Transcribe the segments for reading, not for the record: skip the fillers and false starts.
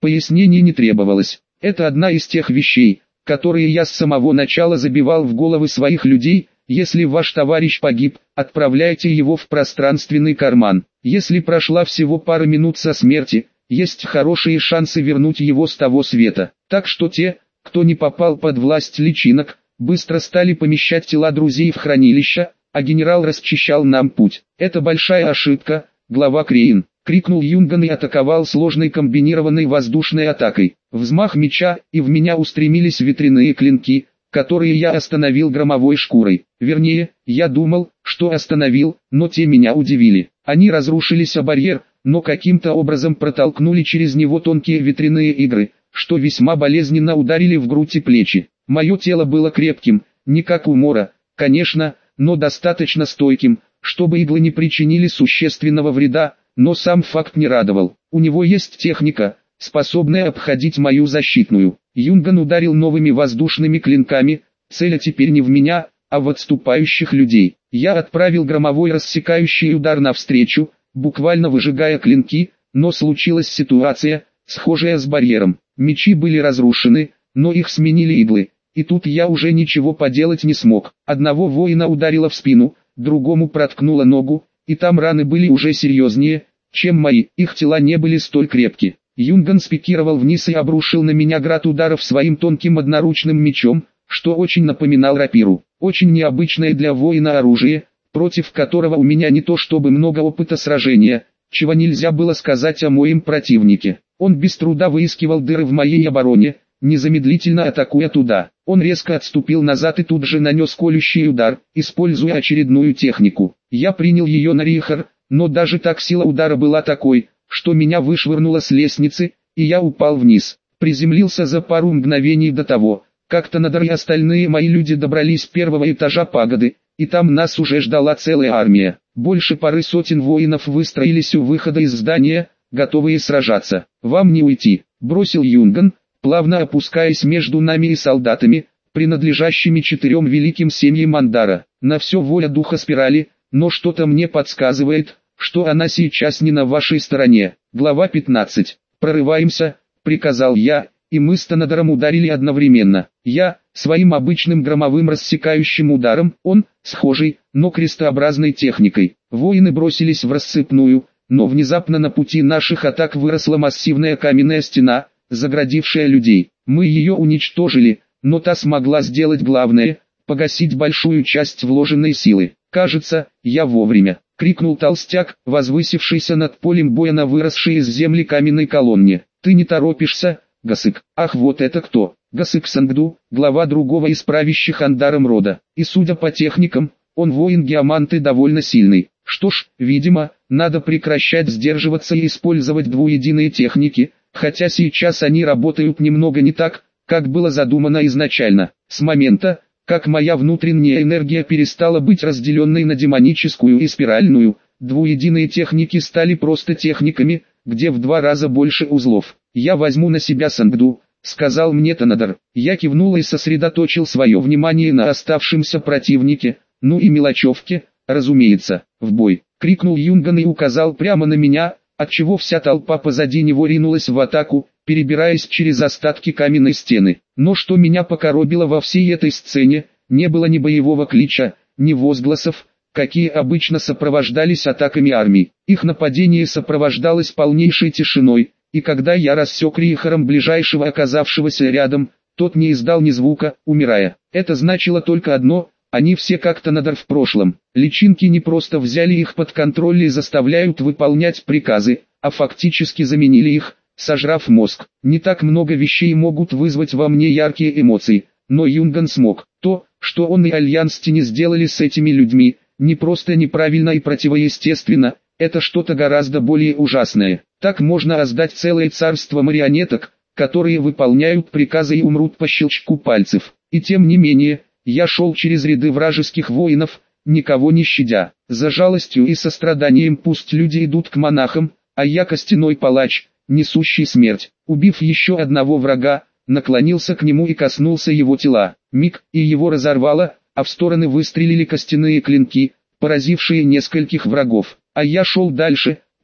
Пояснений не требовалось. Это одна из тех вещей, которые я с самого начала забивал в головы своих людей. Если ваш товарищ погиб, отправляйте его в пространственный карман. Если прошла всего пара минут со смерти, есть хорошие шансы вернуть его с того света. Так что те, кто не попал под власть личинок, быстро стали помещать тела друзей в хранилища, а генерал расчищал нам путь. Это большая ошибка, глава Крейн. Крикнул Юнган и атаковал сложной комбинированной воздушной атакой. Взмах меча, и в меня устремились ветряные клинки, которые я остановил громовой шкурой. Вернее, я думал, что остановил, но те меня удивили. Они разрушились о барьер, но каким-то образом протолкнули через него тонкие ветряные иглы, что весьма болезненно ударили в грудь и плечи. Мое тело было крепким, не как у Мора, конечно, но достаточно стойким, чтобы иглы не причинили существенного вреда, но сам факт не радовал. У него есть техника, способная обходить мою защитную. Юнган ударил новыми воздушными клинками, целя теперь не в меня, а в отступающих людей. Я отправил громовой рассекающий удар навстречу, буквально выжигая клинки, но случилась ситуация, схожая с барьером. Мечи были разрушены, но их сменили иглы, и тут я уже ничего поделать не смог. Одного воина ударило в спину, другому проткнуло ногу, и там раны были уже серьезнее, чем мои, их тела не были столь крепки. Юнган спикировал вниз и обрушил на меня град ударов своим тонким одноручным мечом, что очень напоминал рапиру. Очень необычное для воина оружие, против которого у меня не то чтобы много опыта сражения, чего нельзя было сказать о моем противнике. Он без труда выискивал дыры в моей обороне, незамедлительно атакуя туда. Он резко отступил назад и тут же нанес колющий удар, используя очередную технику. Я принял ее на Рихар, но даже так сила удара была такой, что меня вышвырнуло с лестницы, и я упал вниз. Приземлился за пару мгновений до того, как Танадар и остальные мои люди добрались с первого этажа пагоды, и там нас уже ждала целая армия. Больше пары сотен воинов выстроились у выхода из здания, готовые сражаться. «Вам не уйти», — бросил Юнган, плавно опускаясь между нами и солдатами, принадлежащими 4 великим семьям Андара. На все воля духа спирали, но что-то мне подсказывает, что она сейчас не на вашей стороне. Глава 15. «Прорываемся», — приказал я, и мы с Танадаром ударили одновременно. Я, своим обычным громовым рассекающим ударом, он, схожей, но крестообразной техникой. Воины бросились в рассыпную, но внезапно на пути наших атак выросла массивная каменная стена, заградившая людей. Мы ее уничтожили, но та смогла сделать главное — погасить большую часть вложенной силы. «Кажется, я вовремя», — крикнул толстяк, возвысившийся над полем боя на выросшей из земли каменной колонне. «Ты не торопишься, Гасык?» «Ах, вот это кто!» Гасык Сангду, глава другого из правящих Андаром рода. И судя по техникам, он воин Геоманты довольно сильный. Что ж, видимо, надо прекращать сдерживаться и использовать двуединые техники, хотя сейчас они работают немного не так, как было задумано изначально. С момента, как моя внутренняя энергия перестала быть разделенной на демоническую и спиральную, двуединые техники стали просто техниками, где в 2 раза больше узлов. «Я возьму на себя Сангду», — сказал мне Танадар. Я кивнул и сосредоточил свое внимание на оставшемся противнике, ну и мелочевке, разумеется. «В бой!» — крикнул Юнган и указал прямо на меня, отчего вся толпа позади него ринулась в атаку, перебираясь через остатки каменной стены. Но что меня покоробило во всей этой сцене, не было ни боевого клича, ни возгласов, какие обычно сопровождались атаками армий. Их нападение сопровождалось полнейшей тишиной, и когда я рассек Рихаром ближайшего оказавшегося рядом, тот не издал ни звука, умирая. Это значило только одно: они все как-то Танадар в прошлом. Личинки не просто взяли их под контроль и заставляют выполнять приказы, а фактически заменили их, сожрав мозг. Не так много вещей могут вызвать во мне яркие эмоции, но Юнган смог. То, что он и Альянс Тени сделали с этими людьми, не просто неправильно и противоестественно, это что-то гораздо более ужасное. Так можно создать целое царство марионеток, которые выполняют приказы и умрут по щелчку пальцев. И тем не менее, я шел через ряды вражеских воинов, никого не щадя. За жалостью и состраданием пусть люди идут к монахам, а я костяной палач, несущий смерть. Убив еще одного врага, наклонился к нему и коснулся его тела. Миг, и его разорвало, а в стороны выстрелили костяные клинки, поразившие нескольких врагов. А я шел дальше,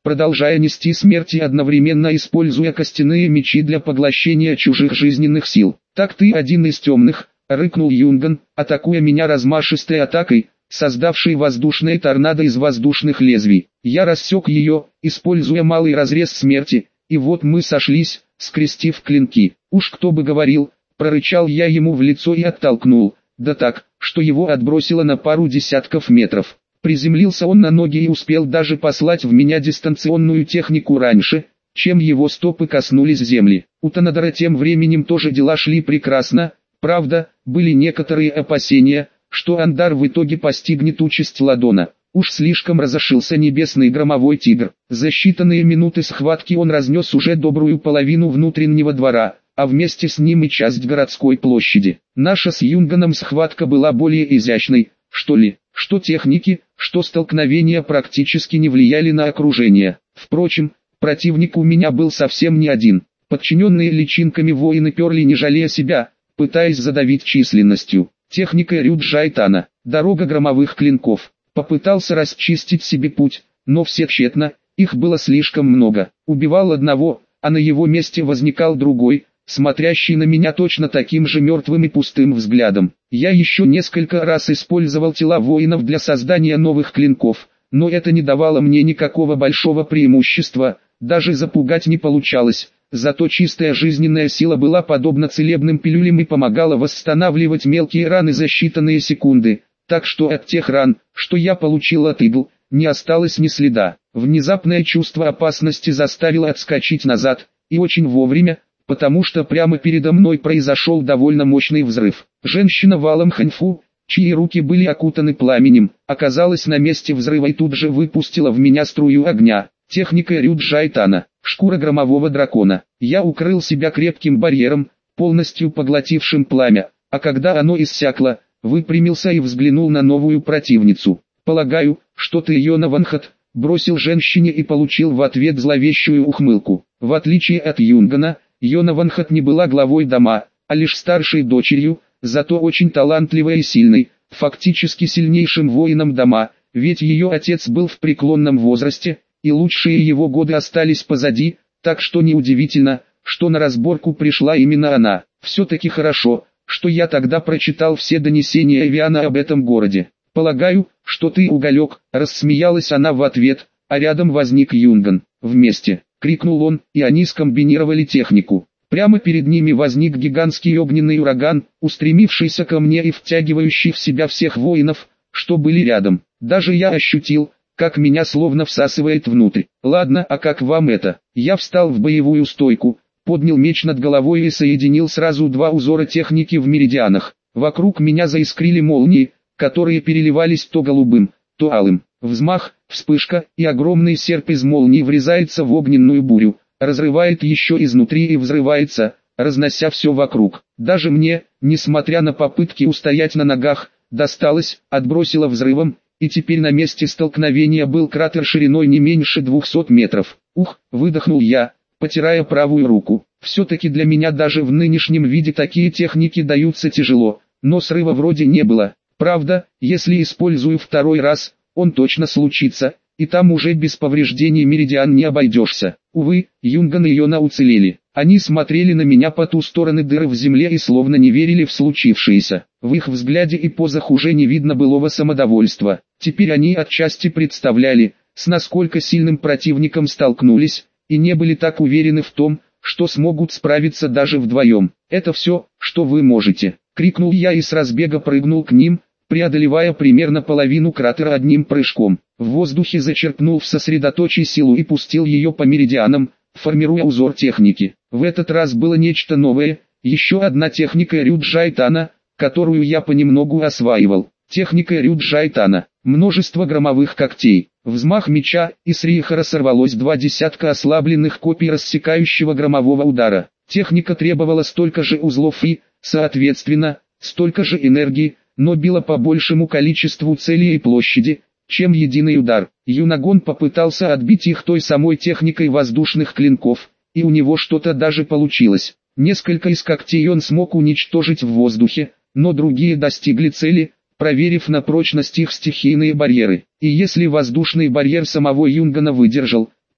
продолжая нести смерть и одновременно используя костяные мечи для поглощения чужих жизненных сил. «Так ты один из темных», — рыкнул Юнган, атакуя меня размашистой атакой, создавшей воздушное торнадо из воздушных лезвий. Я рассек ее, используя малый разрез смерти, и вот мы сошлись, скрестив клинки. «Уж кто бы говорил», — прорычал я ему в лицо и оттолкнул, да так, что его отбросило на пару десятков метров. Приземлился он на ноги и успел даже послать в меня дистанционную технику раньше, чем его стопы коснулись земли. У Танадора тем временем тоже дела шли прекрасно, правда, были некоторые опасения, что Андар в итоге постигнет участь Ладона. Уж слишком разошился небесный громовой тигр. За считанные минуты схватки он разнес уже добрую половину внутреннего двора, а вместе с ним и часть городской площади. Наша с Юнганом схватка была более изящной, что ли. Что техники, что столкновения практически не влияли на окружение. Впрочем, противник у меня был совсем не один. Подчиненные личинками воины перли не жалея себя, пытаясь задавить численностью. Техника Рюджайтана, дорога громовых клинков. Попытался расчистить себе путь, но все тщетно, их было слишком много. Убивал одного, а на его месте возникал другой, смотрящий на меня точно таким же мертвым и пустым взглядом. Я еще несколько раз использовал тела воинов для создания новых клинков, но это не давало мне никакого большого преимущества, даже запугать не получалось. Зато чистая жизненная сила была подобна целебным пилюлям и помогала восстанавливать мелкие раны за считанные секунды, так что от тех ран, что я получил от игл, не осталось ни следа. Внезапное чувство опасности заставило отскочить назад, и очень вовремя, потому что прямо передо мной произошел довольно мощный взрыв. Женщина валом Ханьфу, чьи руки были окутаны пламенем, оказалась на месте взрыва и тут же выпустила в меня струю огня. Техника Рюджайтана, шкура громового дракона. Я укрыл себя крепким барьером, полностью поглотившим пламя, а когда оно иссякло, выпрямился и взглянул на новую противницу. «Полагаю, что ты Йона Ванхат», бросил женщине и получил в ответ зловещую ухмылку. В отличие от Юнгана, Йона Ванхат не была главой дома, а лишь старшей дочерью, зато очень талантливой и сильной, фактически сильнейшим воином дома, ведь ее отец был в преклонном возрасте, и лучшие его годы остались позади, так что неудивительно, что на разборку пришла именно она. Все-таки хорошо, что я тогда прочитал все донесения Эвиана об этом городе. «Полагаю, что ты уголек», рассмеялась она в ответ, а рядом возник Юнган. «Вместе», крикнул он, и они скомбинировали технику. Прямо перед ними возник гигантский огненный ураган, устремившийся ко мне и втягивающий в себя всех воинов, что были рядом. Даже я ощутил, как меня словно всасывает внутрь. «Ладно, а как вам это?» Я встал в боевую стойку, поднял меч над головой и соединил сразу два узора техники в меридианах. Вокруг меня заискрили молнии, которые переливались то голубым, то алым. Взмах, вспышка, и огромный серп из молний врезается в огненную бурю, разрывает еще изнутри и взрывается, разнося все вокруг. Даже мне, несмотря на попытки устоять на ногах, досталось, отбросило взрывом, и теперь на месте столкновения был кратер шириной не меньше 200 метров. «Ух!» — выдохнул я, потирая правую руку. Все-таки для меня даже в нынешнем виде такие техники даются тяжело, но срыва вроде не было. Правда, если использую второй раз, он точно случится, и там уже без повреждений меридиан не обойдешься. Увы, Юнган и Йона уцелели. Они смотрели на меня по ту сторону дыры в земле и словно не верили в случившееся. В их взгляде и позах уже не видно былого самодовольства. Теперь они отчасти представляли, с насколько сильным противником столкнулись, и не были так уверены в том, что смогут справиться даже вдвоем. «Это все, что вы можете», — крикнул я и с разбега прыгнул к ним, преодолевая примерно половину кратера одним прыжком. В воздухе зачерпнул в сосредоточие силу и пустил ее по меридианам, формируя узор техники. В этот раз было нечто новое, еще одна техника Рюджайтана, которую я понемногу осваивал. Техника Рюджайтана. Множество громовых когтей. Взмах меча, и с Рихара сорвалось 2 десятка ослабленных копий рассекающего громового удара. Техника требовала столько же узлов и, соответственно, столько же энергии, но била по большему количеству целей и площади, чем единый удар. Юнагон попытался отбить их той самой техникой воздушных клинков, и у него что-то даже получилось. Несколько из когтей он смог уничтожить в воздухе, но другие достигли цели, проверив на прочность их стихийные барьеры. И если воздушный барьер самого Юнгана выдержал,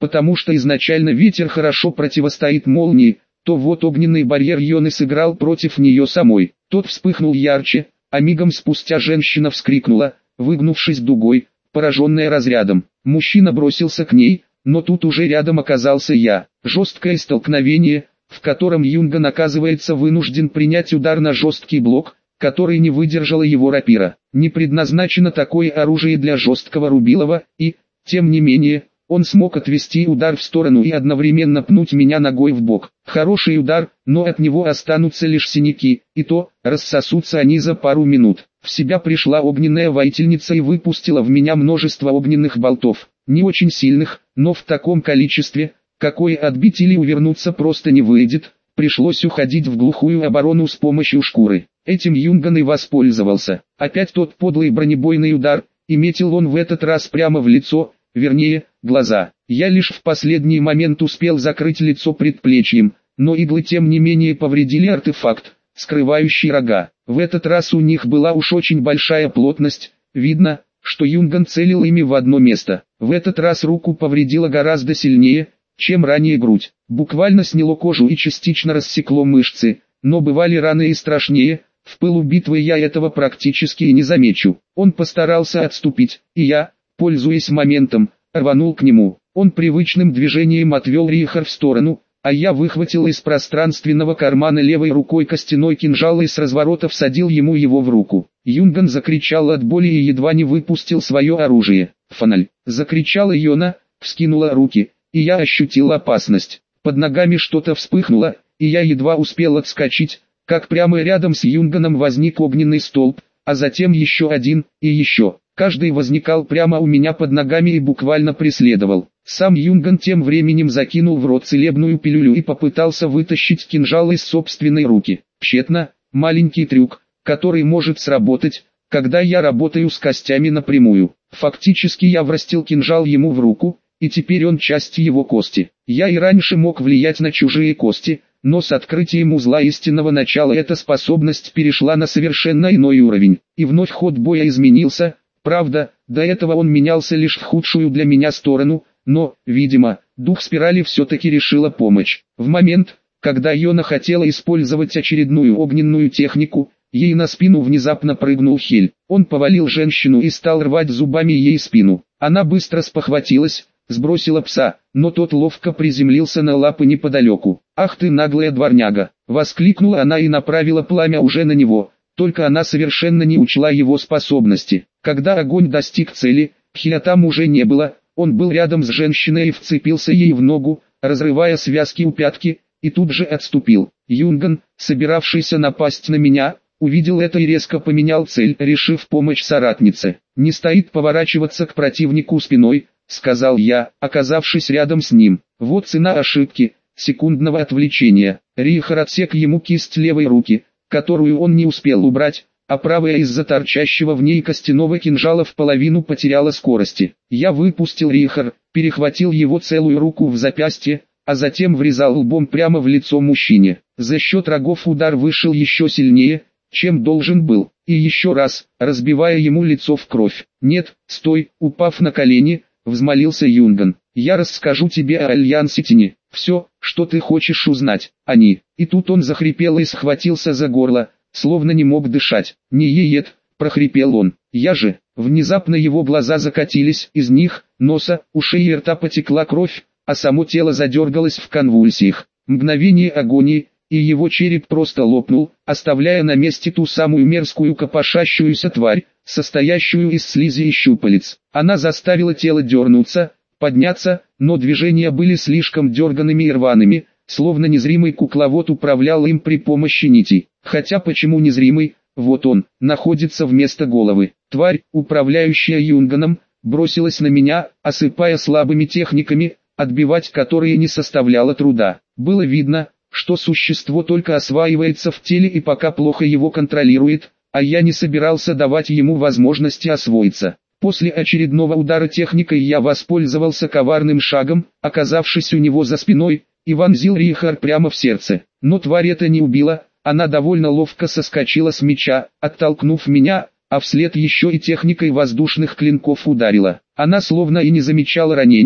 потому что изначально ветер хорошо противостоит молнии, то вот огненный барьер Йоны сыграл против нее самой. Тот вспыхнул ярче, а мигом спустя женщина вскрикнула, выгнувшись дугой, пораженная разрядом. Мужчина бросился к ней, но тут уже рядом оказался я. Жесткое столкновение, в котором Юнган оказывается вынужден принять удар на жесткий блок, который не выдержала его рапира. Не предназначено такое оружие для жесткого рубилова, и, тем не менее, он смог отвести удар в сторону и одновременно пнуть меня ногой в бок. Хороший удар, но от него останутся лишь синяки, и то, рассосутся они за пару минут. В себя пришла огненная воительница и выпустила в меня множество огненных болтов. Не очень сильных, но в таком количестве, какое отбить или увернуться просто не выйдет. Пришлось уходить в глухую оборону с помощью шкуры. Этим Юнган и воспользовался. Опять тот подлый бронебойный удар, и метил он в этот раз прямо в лицо, вернее, глаза. Я лишь в последний момент успел закрыть лицо предплечьем, но иглы тем не менее повредили артефакт, скрывающий рога. В этот раз у них была уж очень большая плотность, видно, что Юнган целил ими в одно место. В этот раз руку повредило гораздо сильнее, чем ранее грудь. Буквально сняло кожу и частично рассекло мышцы, но бывали раны и страшнее. В пылу битвы я этого практически и не замечу. Он постарался отступить, и я, пользуясь моментом, рванул к нему. Он привычным движением отвел Рихар в сторону, а я выхватил из пространственного кармана левой рукой костяной кинжал и с разворота всадил ему его в руку. Юнган закричал от боли и едва не выпустил свое оружие. «Фональ!» — закричала Йона, вскинула руки, и я ощутил опасность. Под ногами что-то вспыхнуло, и я едва успел отскочить, как прямо рядом с Юнганом возник огненный столб, а затем еще один, и еще. Каждый возникал прямо у меня под ногами и буквально преследовал. Сам Юнган тем временем закинул в рот целебную пилюлю и попытался вытащить кинжал из собственной руки. Тщетно, маленький трюк, который может сработать, когда я работаю с костями напрямую. Фактически я врастил кинжал ему в руку, и теперь он часть его кости. Я и раньше мог влиять на чужие кости, но с открытием узла истинного начала эта способность перешла на совершенно иной уровень. И вновь ход боя изменился. Правда, до этого он менялся лишь в худшую для меня сторону, но, видимо, дух спирали все-таки решила помочь. В момент, когда Йона хотела использовать очередную огненную технику, ей на спину внезапно прыгнул Хель. Он повалил женщину и стал рвать зубами ей спину. Она быстро спохватилась, сбросила пса, но тот ловко приземлился на лапы неподалеку. «Ах ты наглая дворняга!» — воскликнула она и направила пламя уже на него, только она совершенно не учла его способности. Когда огонь достиг цели, Хеля там уже не было, он был рядом с женщиной и вцепился ей в ногу, разрывая связки у пятки, и тут же отступил. Юнган, собиравшийся напасть на меня, увидел это и резко поменял цель, решив помочь соратнице. «Не стоит поворачиваться к противнику спиной», — сказал я, оказавшись рядом с ним. Вот цена ошибки, секундного отвлечения. Рихар отсек ему кисть левой руки, которую он не успел убрать, а правая из-за торчащего в ней костяного кинжала в половину потеряла скорости. Я выпустил Рихар, перехватил его целую руку в запястье, а затем врезал лбом прямо в лицо мужчине. За счет рогов удар вышел еще сильнее, чем должен был, и еще раз, разбивая ему лицо в кровь. «Нет, стой!» — упав на колени, взмолился Юнган. «Я расскажу тебе о Альянситине, все, что ты хочешь узнать, они». И тут он захрипел и схватился за горло, словно не мог дышать. «Не еет», — прохрипел он. «Я же». Внезапно его глаза закатились, из них, носа, ушей и рта потекла кровь, а само тело задергалось в конвульсиях. Мгновение агонии, и его череп просто лопнул, оставляя на месте ту самую мерзкую копошащуюся тварь, состоящую из слизи и щупалец. Она заставила тело дернуться, подняться, но движения были слишком дерганными и рваными, словно незримый кукловод управлял им при помощи нитей. Хотя почему незримый? Вот он, находится вместо головы. Тварь, управляющая Юнганом, бросилась на меня, осыпая слабыми техниками, отбивать которые не составляло труда. Было видно, что существо только осваивается в теле и пока плохо его контролирует, а я не собирался давать ему возможности освоиться. После очередного удара техникой я воспользовался коварным шагом, оказавшись у него за спиной, и вонзил Рихар прямо в сердце. Но тварь это не убила, она довольно ловко соскочила с меча, оттолкнув меня, а вслед еще и техникой воздушных клинков ударила. Она словно и не замечала ранений,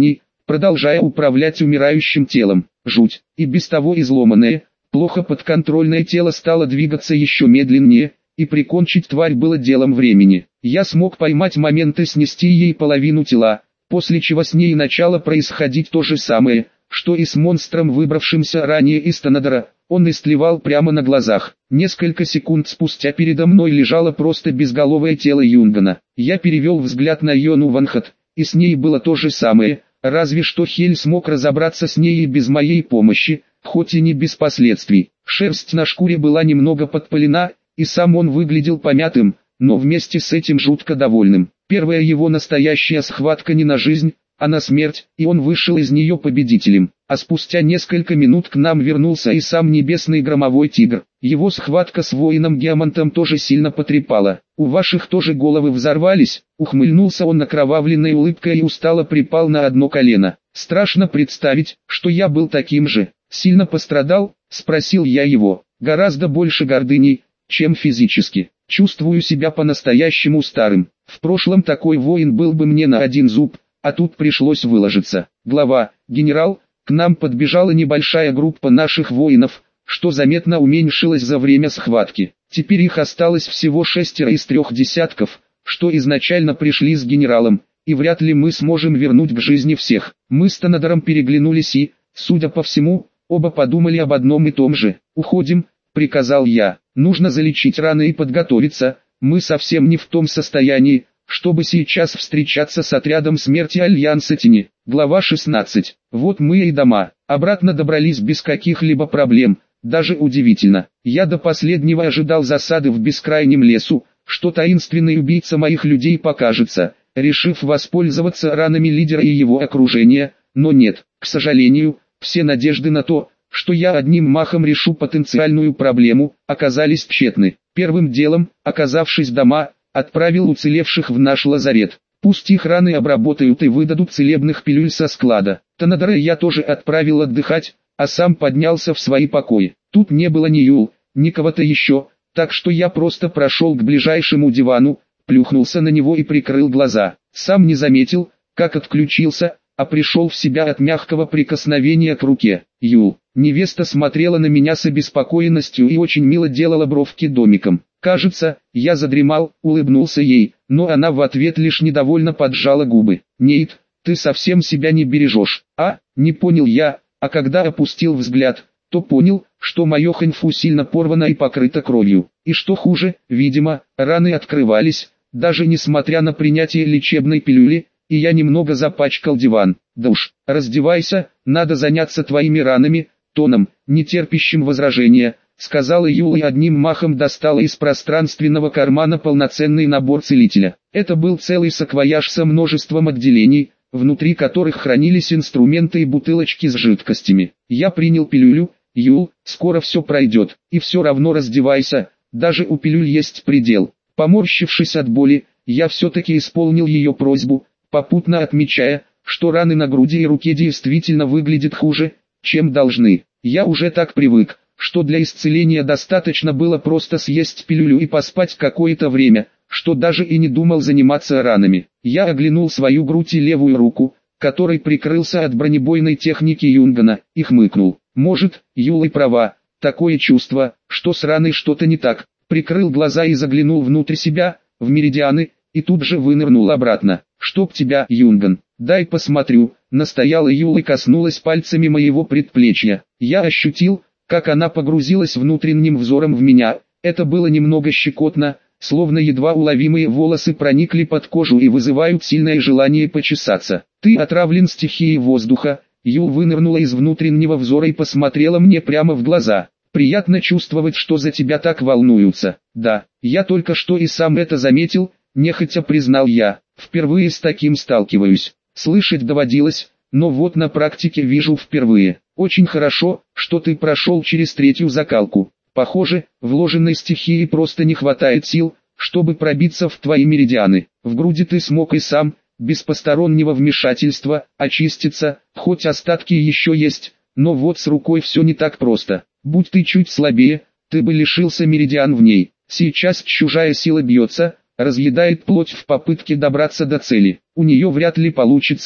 продолжая управлять умирающим телом. Жуть, и без того изломанное, плохо подконтрольное тело стало двигаться еще медленнее, и прикончить тварь было делом времени. Я смог поймать момент и снести ей половину тела, после чего с ней начало происходить то же самое, что и с монстром, выбравшимся ранее из Танадора. Он истлевал прямо на глазах. Несколько секунд спустя передо мной лежало просто безголовое тело Юнгана. Я перевел взгляд на Йону Ванхат, и с ней было то же самое, разве что Хель смог разобраться с ней и без моей помощи, хоть и не без последствий. Шерсть на шкуре была немного подпалена, и сам он выглядел помятым, но вместе с этим жутко довольным. Первая его настоящая схватка не на жизнь, а на смерть, и он вышел из нее победителем. А спустя несколько минут к нам вернулся и сам небесный громовой тигр. Его схватка с воином Геомантом тоже сильно потрепала. «У ваших тоже головы взорвались?» Ухмыльнулся он окровавленной улыбкой и устало припал на одно колено. «Страшно представить, что я был таким же. Сильно пострадал?» — спросил я его. «Гораздо больше гордыней, чем физически. Чувствую себя по-настоящему старым. В прошлом такой воин был бы мне на один зуб, а тут пришлось выложиться». Глава, генерал, к нам подбежала небольшая группа наших воинов, что заметно уменьшилось за время схватки. Теперь их осталось всего 6 из 3 десятков, что изначально пришли с генералом, и вряд ли мы сможем вернуть к жизни всех. Мы с Танадором переглянулись и, судя по всему, оба подумали об одном и том же. «Уходим», — приказал я. «Нужно залечить раны и подготовиться, мы совсем не в том состоянии, чтобы сейчас встречаться с отрядом смерти Альянса Тени». Глава 16. Вот мы и дома. Обратно добрались без каких-либо проблем, даже удивительно. Я до последнего ожидал засады в бескрайнем лесу, что таинственный убийца моих людей покажется, решив воспользоваться ранами лидера и его окружения, но нет, к сожалению, все надежды на то, что я одним махом решу потенциальную проблему, оказались тщетны. Первым делом, оказавшись дома, отправил уцелевших в наш лазарет. Пусть их раны обработают и выдадут целебных пилюль со склада. Танадора я тоже отправил отдыхать, а сам поднялся в свои покои. Тут не было ни Юл, ни кого-то еще, так что я просто прошел к ближайшему дивану, плюхнулся на него и прикрыл глаза. Сам не заметил, как отключился, а пришел в себя от мягкого прикосновения к руке. Юл, невеста смотрела на меня с обеспокоенностью и очень мило делала бровки домиком. Кажется, я задремал, улыбнулся ей, но она в ответ лишь недовольно поджала губы. «Нейт, ты совсем себя не бережешь». Не понял я, а когда опустил взгляд, то понял, что мое ханьфу сильно порвано и покрыто кровью. И что хуже, видимо, раны открывались, даже несмотря на принятие лечебной пилюли, и я немного запачкал диван. «Да уж, раздевайся, надо заняться твоими ранами», тоном, не терпящим возражения, сказала Юла и одним махом достала из пространственного кармана полноценный набор целителя. Это был целый саквояж со множеством отделений, внутри которых хранились инструменты и бутылочки с жидкостями. Я принял пилюлю. «Юл, скоро все пройдет, и все равно раздевайся, даже у пилюль есть предел». Поморщившись от боли, я все-таки исполнил ее просьбу, попутно отмечая, что раны на груди и руке действительно выглядят хуже, чем должны. Я уже так привык, что для исцеления достаточно было просто съесть пилюлю и поспать какое-то время, что даже и не думал заниматься ранами. Я оглянул свою грудь и левую руку, которой прикрылся от бронебойной техники Юнгана, и хмыкнул. Может, Юла и права, такое чувство, что с раной что-то не так. Прикрыл глаза и заглянул внутрь себя, в меридианы, и тут же вынырнул обратно. «Чтоб тебя, Юнган, дай посмотрю», настояла Юла и коснулась пальцами моего предплечья. Я ощутил, как она погрузилась внутренним взором в меня. Это было немного щекотно, словно едва уловимые волосы проникли под кожу и вызывают сильное желание почесаться. «Ты отравлен стихией воздуха». Юл вынырнула из внутреннего взора и посмотрела мне прямо в глаза. «Приятно чувствовать, что за тебя так волнуются». «Да, я только что и сам это заметил», нехотя признал я. «Впервые с таким сталкиваюсь. Слышать доводилось, но вот на практике вижу впервые. Очень хорошо, что ты прошел через 3-ю закалку. Похоже, вложенной стихии просто не хватает сил, чтобы пробиться в твои меридианы. В груди ты смог и сам, без постороннего вмешательства, очиститься, хоть остатки еще есть, но вот с рукой все не так просто. Будь ты чуть слабее, ты бы лишился меридиан в ней. Сейчас чужая сила бьется, разъедает плоть в попытке добраться до цели. У нее вряд ли получится,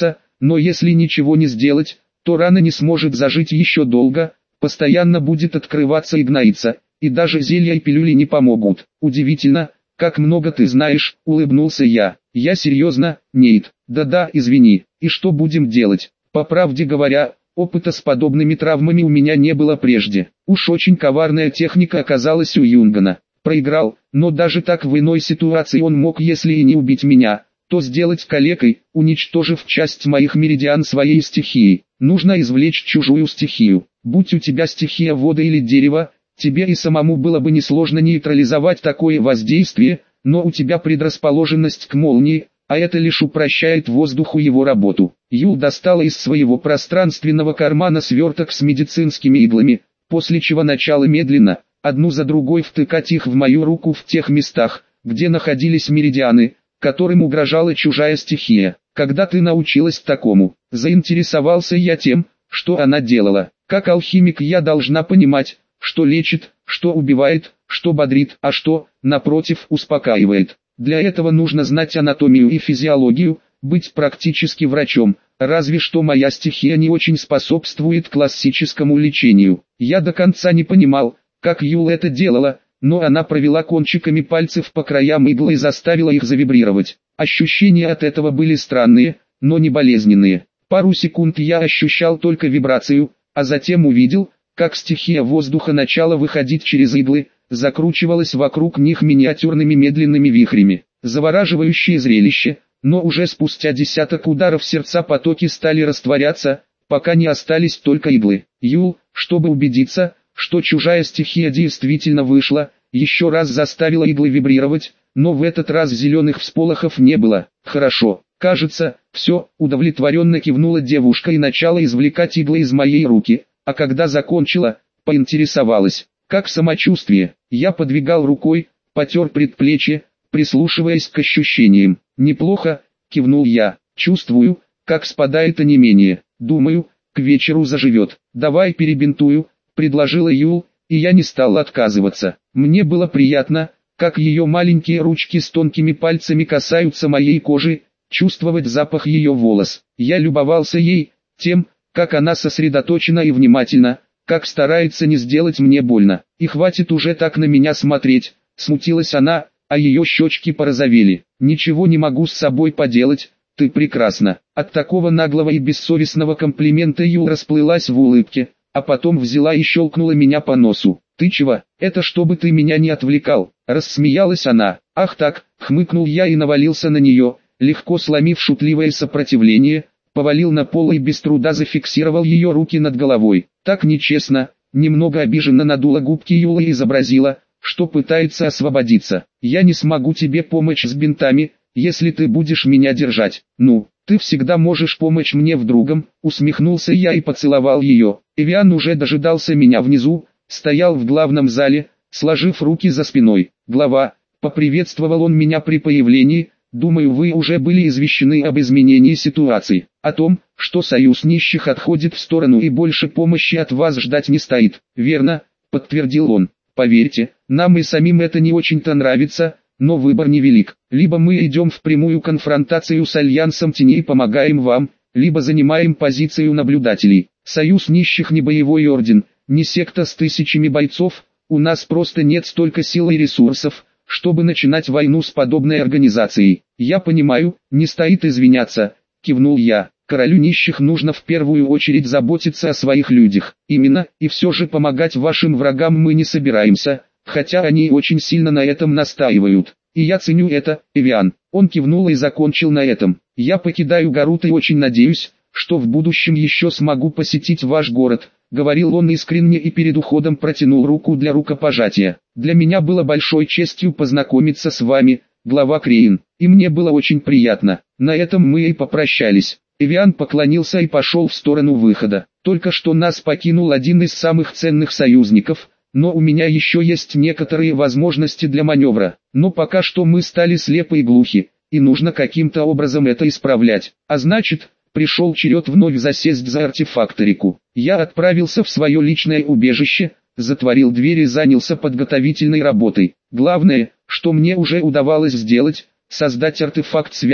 но если ничего не сделать, то рана не сможет зажить еще долго, постоянно будет открываться и гноиться, и даже зелья и пилюли не помогут. Удивительно, как много ты знаешь, улыбнулся я. Я серьезно, Нейт. Да-да, извини. И что будем делать? По правде говоря, опыта с подобными травмами у меня не было прежде. Уж очень коварная техника оказалась у Юнгана. Проиграл, но даже так в иной ситуации он мог, если и не убить меня, то сделать калекой, уничтожив часть моих меридиан своей стихией. Нужно извлечь чужую стихию. Будь у тебя стихия вода или дерева, тебе и самому было бы несложно нейтрализовать такое воздействие, но у тебя предрасположенность к молнии, а это лишь упрощает воздуху его работу. Юл достала из своего пространственного кармана сверток с медицинскими иглами, после чего начала медленно, одну за другой втыкать их в мою руку в тех местах, где находились меридианы, которым угрожала чужая стихия. Когда ты научилась такому? Заинтересовался я тем, что она делала. Как алхимик я должна понимать, что лечит, что убивает, что бодрит, а что, напротив, успокаивает. Для этого нужно знать анатомию и физиологию, быть практически врачом, разве что моя стихия не очень способствует классическому лечению. Я до конца не понимал, как Юл это делала, но она провела кончиками пальцев по краям иглы и заставила их завибрировать. Ощущения от этого были странные, но не болезненные. Пару секунд я ощущал только вибрацию, а затем увидел, как стихия воздуха начала выходить через иглы, закручивалась вокруг них миниатюрными медленными вихрями. Завораживающее зрелище, но уже спустя десяток ударов сердца потоки стали растворяться, пока не остались только иглы. Юл, чтобы убедиться, что чужая стихия действительно вышла, еще раз заставила иглы вибрировать, но в этот раз зеленых всполохов не было. Хорошо, кажется, все, удовлетворенно кивнула девушка и начала извлекать иглы из моей руки, а когда закончила, поинтересовалась, как самочувствие. Я подвигал рукой, потер предплечье, прислушиваясь к ощущениям. Неплохо, кивнул я, чувствую, как спадает онемение, думаю, к вечеру заживет. Давай перебинтую, предложила Юл, и я не стал отказываться. Мне было приятно, как ее маленькие ручки с тонкими пальцами касаются моей кожи, чувствовать запах ее волос. Я любовался ей, тем, как она сосредоточена и внимательна, как старается не сделать мне больно. И хватит уже так на меня смотреть, смутилась она, а ее щечки порозовели. Ничего не могу с собой поделать, ты прекрасна. От такого наглого и бессовестного комплимента Юл расплылась в улыбке, а потом взяла и щелкнула меня по носу. «Ты чего? Это чтобы ты меня не отвлекал», — рассмеялась она. «Ах так», — хмыкнул я и навалился на нее, легко сломив шутливое сопротивление, повалил на пол и без труда зафиксировал ее руки над головой. «Так нечестно», — немного обиженно надула губки Юла и изобразила, что пытается освободиться. «Я не смогу тебе помочь с бинтами, если ты будешь меня держать. Ну, ты всегда можешь помочь мне в другом», — усмехнулся я и поцеловал ее. Эвиан уже дожидался меня внизу, стоял в главном зале, сложив руки за спиной. «Глава», — поприветствовал он меня при появлении, — «думаю, вы уже были извещены об изменении ситуации, о том, что союз нищих отходит в сторону и больше помощи от вас ждать не стоит». «Верно», — подтвердил он. «Поверьте, нам и самим это не очень-то нравится, но выбор невелик. Либо мы идем в прямую конфронтацию с Альянсом Теней и помогаем вам, либо занимаем позицию наблюдателей. Союз нищих не боевой орден, не секта с тысячами бойцов, у нас просто нет столько сил и ресурсов, чтобы начинать войну с подобной организацией». «Я понимаю, не стоит извиняться», — кивнул я. «Королю нищих нужно в первую очередь заботиться о своих людях. Именно, и все же помогать вашим врагам мы не собираемся, хотя они очень сильно на этом настаивают. И я ценю это, Эвиан». Он кивнул и закончил на этом. «Я покидаю Гарут и очень надеюсь, что в будущем еще смогу посетить ваш город», — говорил он искренне и перед уходом протянул руку для рукопожатия. «Для меня было большой честью познакомиться с вами, глава Креин, и мне было очень приятно». На этом мы и попрощались. Эвиан поклонился и пошел в сторону выхода. «Только что нас покинул один из самых ценных союзников, но у меня еще есть некоторые возможности для маневра. Но пока что мы стали слепы и глухи, и нужно каким-то образом это исправлять. А значит, пришел черед вновь засесть за артефакторику. Я отправился в свое личное убежище, затворил дверь и занялся подготовительной работой. Главное, что мне уже удавалось сделать, создать артефакт связи,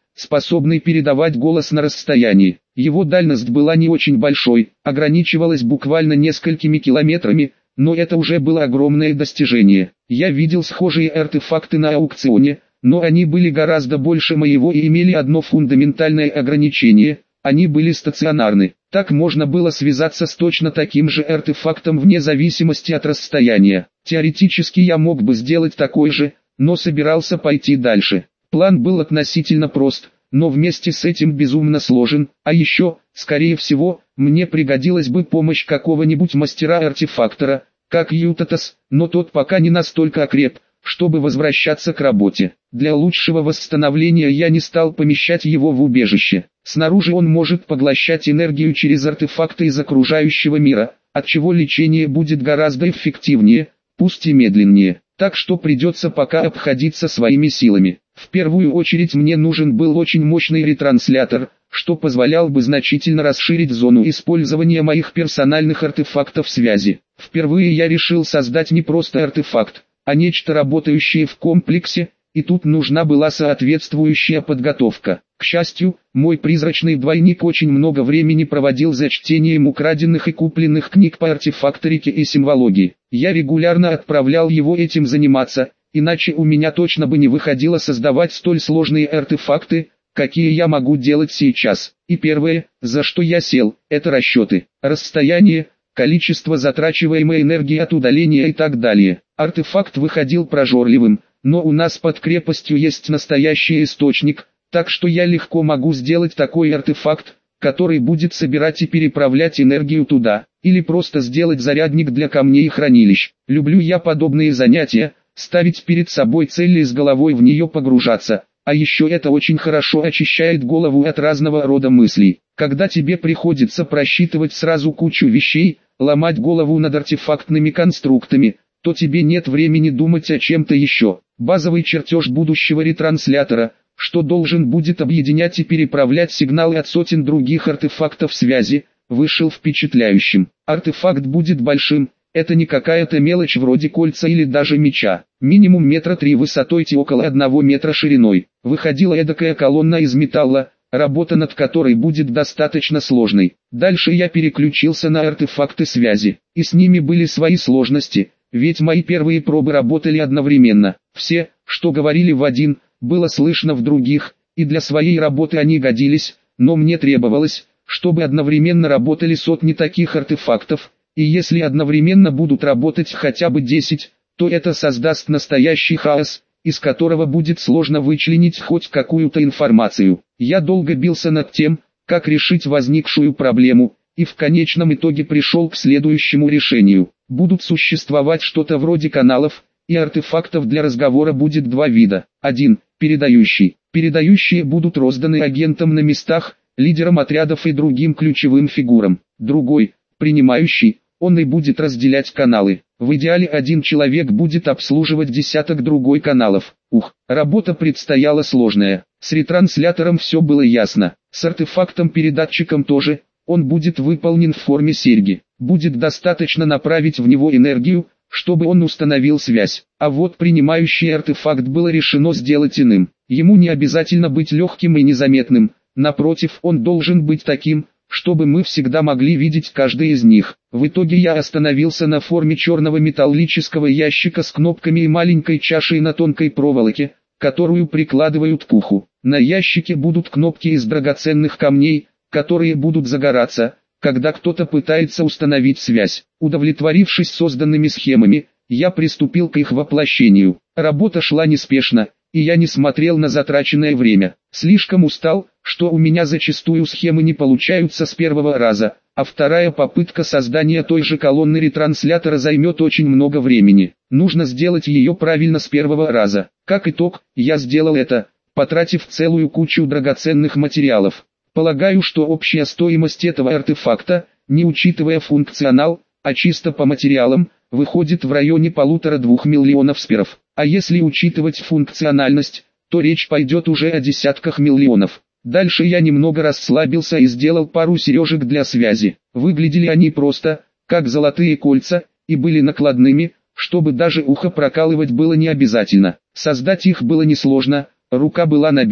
способный передавать голос на расстоянии. Его дальность была не очень большой, ограничивалась буквально несколькими километрами, но это уже было огромное достижение. Я видел схожие артефакты на аукционе, но они были гораздо больше моего и имели одно фундаментальное ограничение – они были стационарны. Так можно было связаться с точно таким же артефактом вне зависимости от расстояния. Теоретически я мог бы сделать такой же, но собирался пойти дальше. План был относительно прост, но вместе с этим безумно сложен, а еще, скорее всего, мне пригодилась бы помощь какого-нибудь мастера-артефактора, как Ютатас, но тот пока не настолько окреп, чтобы возвращаться к работе. Для лучшего восстановления я не стал помещать его в убежище. Снаружи он может поглощать энергию через артефакты из окружающего мира, отчего лечение будет гораздо эффективнее, пусть и медленнее. Так что придется пока обходиться своими силами. В первую очередь мне нужен был очень мощный ретранслятор, что позволял бы значительно расширить зону использования моих персональных артефактов связи. Впервые я решил создать не просто артефакт, а нечто работающее в комплексе, и тут нужна была соответствующая подготовка. К счастью, мой призрачный двойник очень много времени проводил за чтением украденных и купленных книг по артефакторике и символогии. Я регулярно отправлял его этим заниматься, иначе у меня точно бы не выходило создавать столь сложные артефакты, какие я могу делать сейчас. И первое, за что я сел, это расчеты. Расстояние, количество затрачиваемой энергии от удаления и так далее. Артефакт выходил прожорливым, но у нас под крепостью есть настоящий источник, так что я легко могу сделать такой артефакт, который будет собирать и переправлять энергию туда, или просто сделать зарядник для камней и хранилищ. Люблю я подобные занятия, ставить перед собой цель и с головой в нее погружаться, а еще это очень хорошо очищает голову от разного рода мыслей. Когда тебе приходится просчитывать сразу кучу вещей, ломать голову над артефактными конструктами, то тебе нет времени думать о чем-то еще. Базовый чертеж будущего ретранслятора, что должен будет объединять и переправлять сигналы от сотен других артефактов связи, вышел впечатляющим. Артефакт будет большим, это не какая-то мелочь вроде кольца или даже меча. Минимум 3 метра высотой и около 1 метра шириной. Выходила эдакая колонна из металла, работа над которой будет достаточно сложной. Дальше я переключился на артефакты связи, и с ними были свои сложности. Ведь мои первые пробы работали одновременно. Все, что говорили в один, было слышно в других, и для своей работы они годились, но мне требовалось, чтобы одновременно работали сотни таких артефактов, и если одновременно будут работать хотя бы 10, то это создаст настоящий хаос, из которого будет сложно вычленить хоть какую-то информацию. Я долго бился над тем, как решить возникшую проблему, и в конечном итоге пришел к следующему решению. Будут существовать что-то вроде каналов, и артефактов для разговора будет 2 вида. Один – передающий. Передающие будут розданы агентам на местах, лидерам отрядов и другим ключевым фигурам. Другой – принимающий, он и будет разделять каналы. В идеале один человек будет обслуживать десяток другой каналов. Работа предстояла сложная. С ретранслятором все было ясно. С артефактом-передатчиком тоже. Он будет выполнен в форме серьги. Будет достаточно направить в него энергию, чтобы он установил связь. А вот принимающий артефакт было решено сделать иным. Ему не обязательно быть легким и незаметным. Напротив, он должен быть таким, чтобы мы всегда могли видеть каждый из них. В итоге я остановился на форме черного металлического ящика с кнопками и маленькой чашей на тонкой проволоке, которую прикладывают к уху. На ящике будут кнопки из драгоценных камней, которые будут загораться, когда кто-то пытается установить связь. Удовлетворившись созданными схемами, я приступил к их воплощению. Работа шла неспешно, и я не смотрел на затраченное время. Слишком устал, что у меня зачастую схемы не получаются с первого раза, а вторая попытка создания той же колонны ретранслятора займет очень много времени. Нужно сделать ее правильно с первого раза. Как итог, я сделал это, потратив целую кучу драгоценных материалов. Полагаю, что общая стоимость этого артефакта, не учитывая функционал, а чисто по материалам, выходит в районе 1,5–2 миллионов сперов. А если учитывать функциональность, то речь пойдет уже о десятках миллионов. Дальше я немного расслабился и сделал пару сережек для связи. Выглядели они просто, как золотые кольца, и были накладными, чтобы даже ухо прокалывать было не обязательно. Создать их было несложно, рука была набита,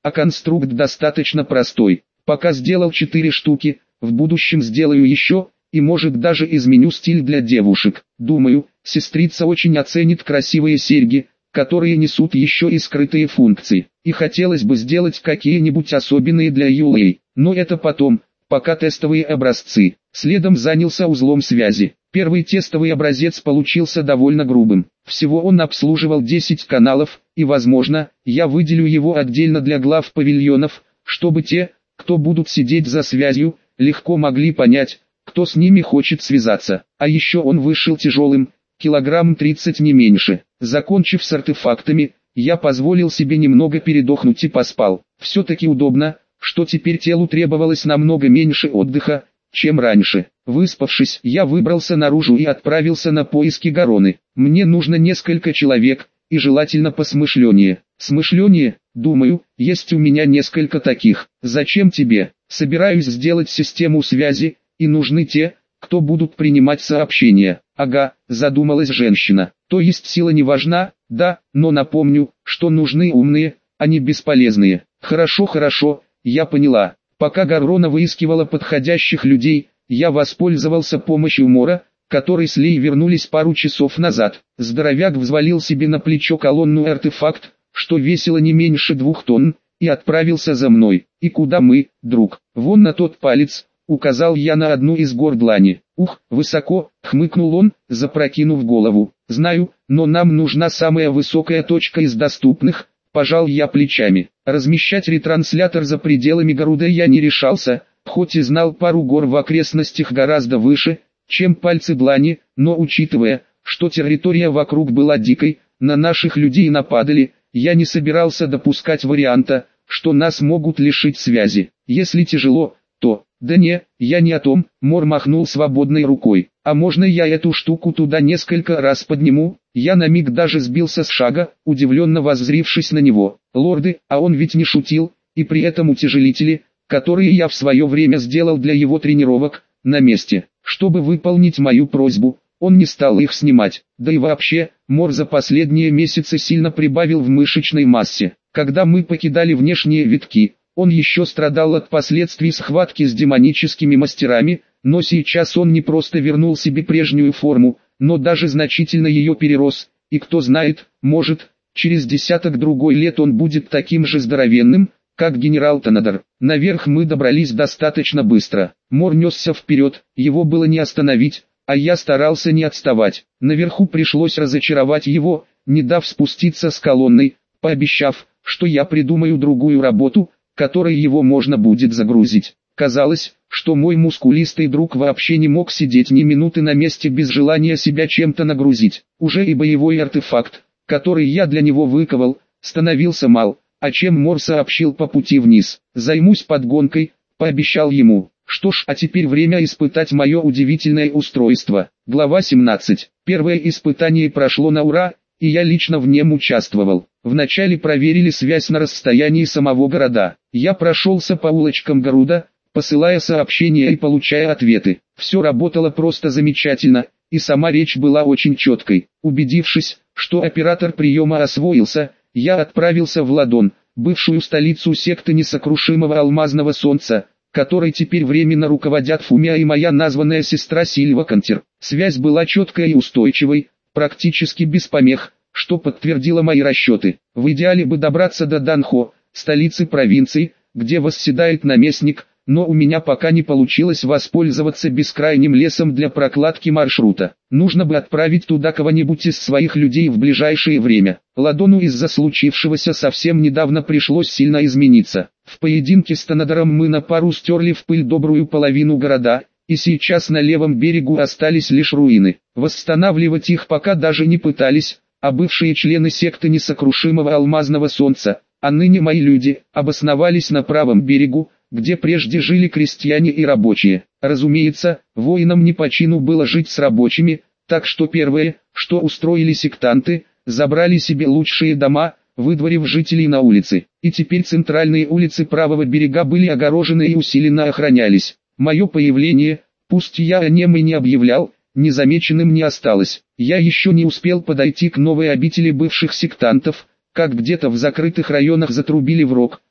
а конструкт достаточно простой. Пока сделал 4 штуки, в будущем сделаю еще, и может даже изменю стиль для девушек. Думаю, сестрица очень оценит красивые серьги, которые несут еще и скрытые функции. И хотелось бы сделать какие-нибудь особенные для Юлей, но это потом, пока тестовые образцы. Следом занялся узлом связи. Первый тестовый образец получился довольно грубым. Всего он обслуживал 10 каналов, и возможно, я выделю его отдельно для глав павильонов, чтобы те, кто будут сидеть за связью, легко могли понять, кто с ними хочет связаться. А еще он вышел тяжелым, килограмм 30 не меньше. Закончив с артефактами, я позволил себе немного передохнуть и поспал. Все-таки удобно, что теперь телу требовалось намного меньше отдыха, чем раньше. Выспавшись, я выбрался наружу и отправился на поиски Гароны. Мне нужно несколько человек, и желательно посмышленнее. Смышленнее, думаю, есть у меня несколько таких. Зачем тебе? Собираюсь сделать систему связи, и нужны те, кто будут принимать сообщения. Ага, задумалась женщина. То есть сила не важна, да, но напомню, что нужны умные, а не бесполезные. Хорошо, я поняла. Пока Гарона выискивала подходящих людей, я воспользовался помощью Мора, который с Лей вернулись пару часов назад. Здоровяк взвалил себе на плечо колонну артефакт, что весило не меньше 2 тонн, и отправился за мной. И куда мы, друг? Вон на тот палец, указал я на одну из гор длани. Ух, высоко, хмыкнул он, запрокинув голову. Знаю, но нам нужна самая высокая точка из доступных. Пожал я плечами. Размещать ретранслятор за пределами Гаруда я не решался, хоть и знал пару гор в окрестностях гораздо выше, чем пальцы длани, но учитывая, что территория вокруг была дикой, на наших людей нападали, я не собирался допускать варианта, что нас могут лишить связи. Если тяжело, то... Да не, я не о том, Мор махнул свободной рукой. А можно я эту штуку туда несколько раз подниму? Я на миг даже сбился с шага, удивленно воззрившись на него. Лорды, а он ведь не шутил, и при этом утяжелители, которые я в свое время сделал для его тренировок, на месте. Чтобы выполнить мою просьбу, он не стал их снимать. Да и вообще, Мор за последние месяцы сильно прибавил в мышечной массе. Когда мы покидали внешние витки, он еще страдал от последствий схватки с демоническими мастерами, но сейчас он не просто вернул себе прежнюю форму, но даже значительно ее перерос, и кто знает, может, через десяток-другой лет он будет таким же здоровенным, как генерал Танадор. Наверх мы добрались достаточно быстро. Мор несся вперед, его было не остановить, а я старался не отставать. Наверху пришлось разочаровать его, не дав спуститься с колонной, пообещав, что я придумаю другую работу, которой его можно будет загрузить. Казалось, что мой мускулистый друг вообще не мог сидеть ни минуты на месте без желания себя чем-то нагрузить. Уже и боевой артефакт, который я для него выковал, становился мал, о чем Мор сообщил по пути вниз. Займусь подгонкой, пообещал ему. Что ж, а теперь время испытать мое удивительное устройство. Глава 17. Первое испытание прошло на ура, и я лично в нем участвовал. Вначале проверили связь на расстоянии самого города. Я прошелся по улочкам Гаруда, посылая сообщения и получая ответы. Все работало просто замечательно, и сама речь была очень четкой. Убедившись, что оператор приема освоился, я отправился в Ладон, бывшую столицу секты несокрушимого алмазного солнца, которой теперь временно руководят Фумия и моя названная сестра Сильва Кантер. Связь была четкой и устойчивой, практически без помех, что подтвердило мои расчеты. В идеале бы добраться до Данхо, столицы провинции, где восседает наместник, но у меня пока не получилось воспользоваться бескрайним лесом для прокладки маршрута. Нужно бы отправить туда кого-нибудь из своих людей в ближайшее время. Ладону из-за случившегося совсем недавно пришлось сильно измениться. В поединке с Танадором мы на пару стерли в пыль добрую половину города, и сейчас на левом берегу остались лишь руины. Восстанавливать их пока даже не пытались, а бывшие члены секты несокрушимого алмазного солнца, а ныне мои люди, обосновались на правом берегу, где прежде жили крестьяне и рабочие. Разумеется, воинам не по чину было жить с рабочими, так что первое, что устроили сектанты, забрали себе лучшие дома, выдворив жителей на улицы. И теперь центральные улицы правого берега были огорожены и усиленно охранялись. Мое появление, пусть я о нем и не объявлял, незамеченным не осталось. Я еще не успел подойти к новой обители бывших сектантов, как где-то в закрытых районах затрубили в рог,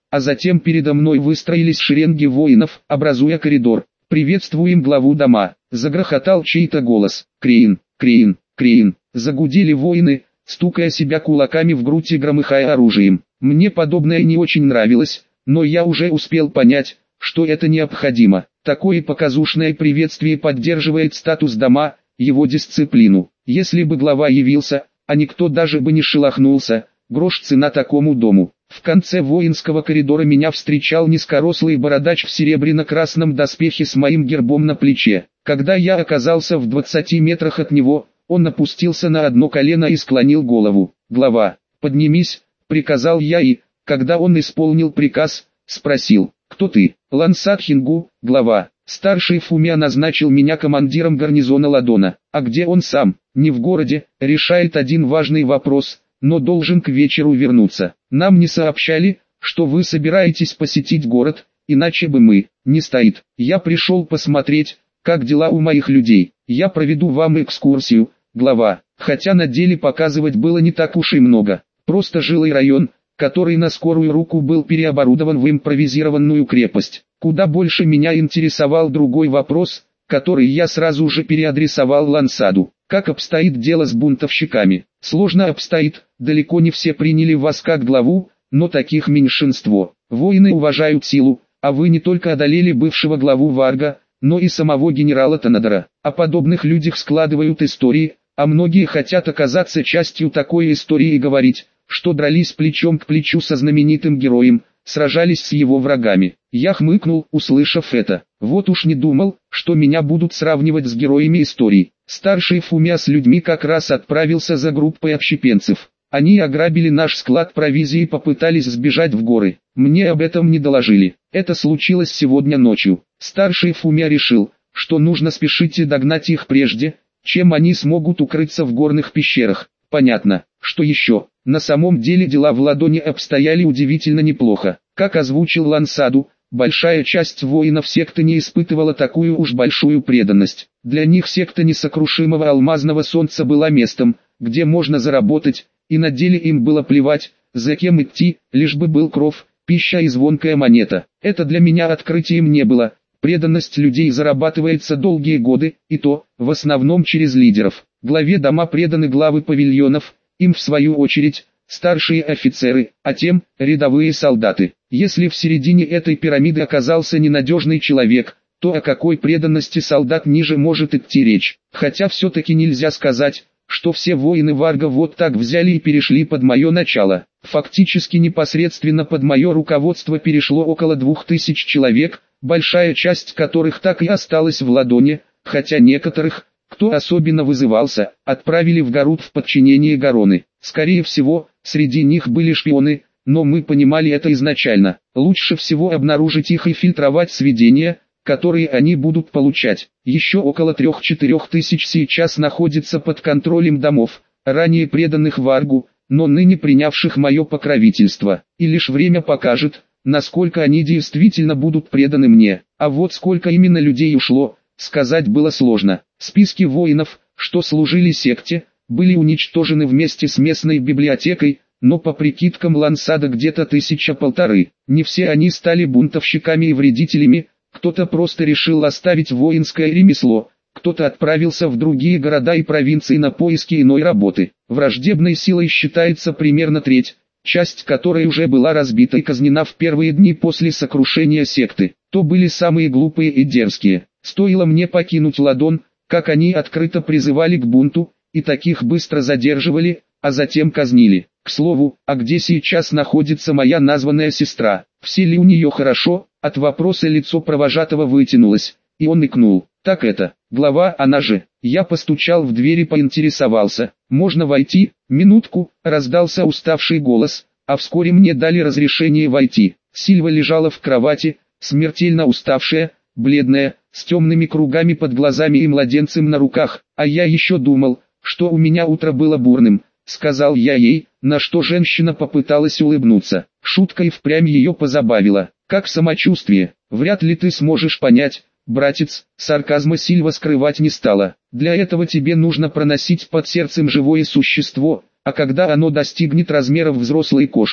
а затем передо мной выстроились шеренги воинов, образуя коридор. «Приветствуем главу дома!» — загрохотал чей-то голос. «Крейн, Крейн, Крейн!» — загудели воины, стукая себя кулаками в грудь и громыхая оружием. Мне подобное не очень нравилось, но я уже успел понять, что это необходимо. Такое показушное приветствие поддерживает статус дома, его дисциплину. Если бы глава явился, а никто даже бы не шелохнулся, грош цена такому дому. В конце воинского коридора меня встречал низкорослый бородач в серебряно-красном доспехе с моим гербом на плече. Когда я оказался в 20 метрах от него, он опустился на одно колено и склонил голову. «Глава, поднимись», — приказал я и, когда он исполнил приказ, спросил: «Кто ты?» «Лансат Хингу, глава». Старший Фумя назначил меня командиром гарнизона Ладона. А где он сам? Не в городе, решает один важный вопрос, но должен к вечеру вернуться. Нам не сообщали, что вы собираетесь посетить город, иначе бы мы, не стоит. Я пришел посмотреть, как дела у моих людей. Я проведу вам экскурсию, глава. Хотя на деле показывать было не так уж и много. Просто жилой район, который на скорую руку был переоборудован в импровизированную крепость. Куда больше меня интересовал другой вопрос, который я сразу же переадресовал Лансаду. Как обстоит дело с бунтовщиками? Сложно обстоит, далеко не все приняли вас как главу, но таких меньшинство. Воины уважают силу, а вы не только одолели бывшего главу Варга, но и самого генерала Танадора. О подобных людях складывают истории, а многие хотят оказаться частью такой истории и говорить, что дрались плечом к плечу со знаменитым героем, сражались с его врагами. Я хмыкнул, услышав это. Вот уж не думал, что меня будут сравнивать с героями истории. Старший Фумя с людьми как раз отправился за группой общепенцев. Они ограбили наш склад провизии и попытались сбежать в горы. Мне об этом не доложили. Это случилось сегодня ночью. Старший Фумя решил, что нужно спешить и догнать их прежде, чем они смогут укрыться в горных пещерах. Понятно, что еще. На самом деле дела в Ладоне обстояли удивительно неплохо. Как озвучил Лансаду, большая часть воинов секты не испытывала такую уж большую преданность. Для них секта несокрушимого алмазного солнца была местом, где можно заработать, и на деле им было плевать, за кем идти, лишь бы был кров, пища и звонкая монета. Это для меня открытием не было. Преданность людей зарабатывается долгие годы, и то, в основном через лидеров. Главе дома преданы главы павильонов, им в свою очередь, старшие офицеры, а тем, рядовые солдаты. Если в середине этой пирамиды оказался ненадежный человек, то о какой преданности солдат ниже может идти речь? Хотя все-таки нельзя сказать, что все воины Варга вот так взяли и перешли под мое начало. Фактически непосредственно под мое руководство перешло около 2000 человек, большая часть которых так и осталась в Ладоне, хотя некоторых, кто особенно вызывался, отправили в Гарут в подчинение Гароны. Скорее всего, среди них были шпионы, но мы понимали это изначально. Лучше всего обнаружить их и фильтровать сведения, которые они будут получать. Еще около 3-4 тысяч сейчас находится под контролем домов, ранее преданных Варгу, но ныне принявших мое покровительство. И лишь время покажет, насколько они действительно будут преданы мне. А вот сколько именно людей ушло, сказать было сложно. Списки воинов, что служили секте, были уничтожены вместе с местной библиотекой, но по прикидкам Лансада где-то 1000-1500. Не все они стали бунтовщиками и вредителями, кто-то просто решил оставить воинское ремесло, кто-то отправился в другие города и провинции на поиски иной работы. Враждебной силой считается примерно треть, часть которой уже была разбита и казнена в первые дни после сокрушения секты. То были самые глупые и дерзкие. Стоило мне покинуть Ладон, как они открыто призывали к бунту, и таких быстро задерживали, а затем казнили. К слову, а где сейчас находится моя названная сестра? Все ли у нее хорошо? От вопроса лицо провожатого вытянулось, и он икнул. Так это, глава, она же. Я постучал в дверь и поинтересовался. Можно войти? Минутку, раздался уставший голос, а вскоре мне дали разрешение войти. Сильва лежала в кровати, смертельно уставшая, бледная, с темными кругами под глазами и младенцем на руках. А я еще думал, что у меня утро было бурным, сказал я ей, на что женщина попыталась улыбнуться. Шутка и впрямь ее позабавила. Как самочувствие? Вряд ли ты сможешь понять, братец. Сарказма Сильва скрывать не стала. Для этого тебе нужно проносить под сердцем живое существо, а когда оно достигнет размеров взрослой кошки,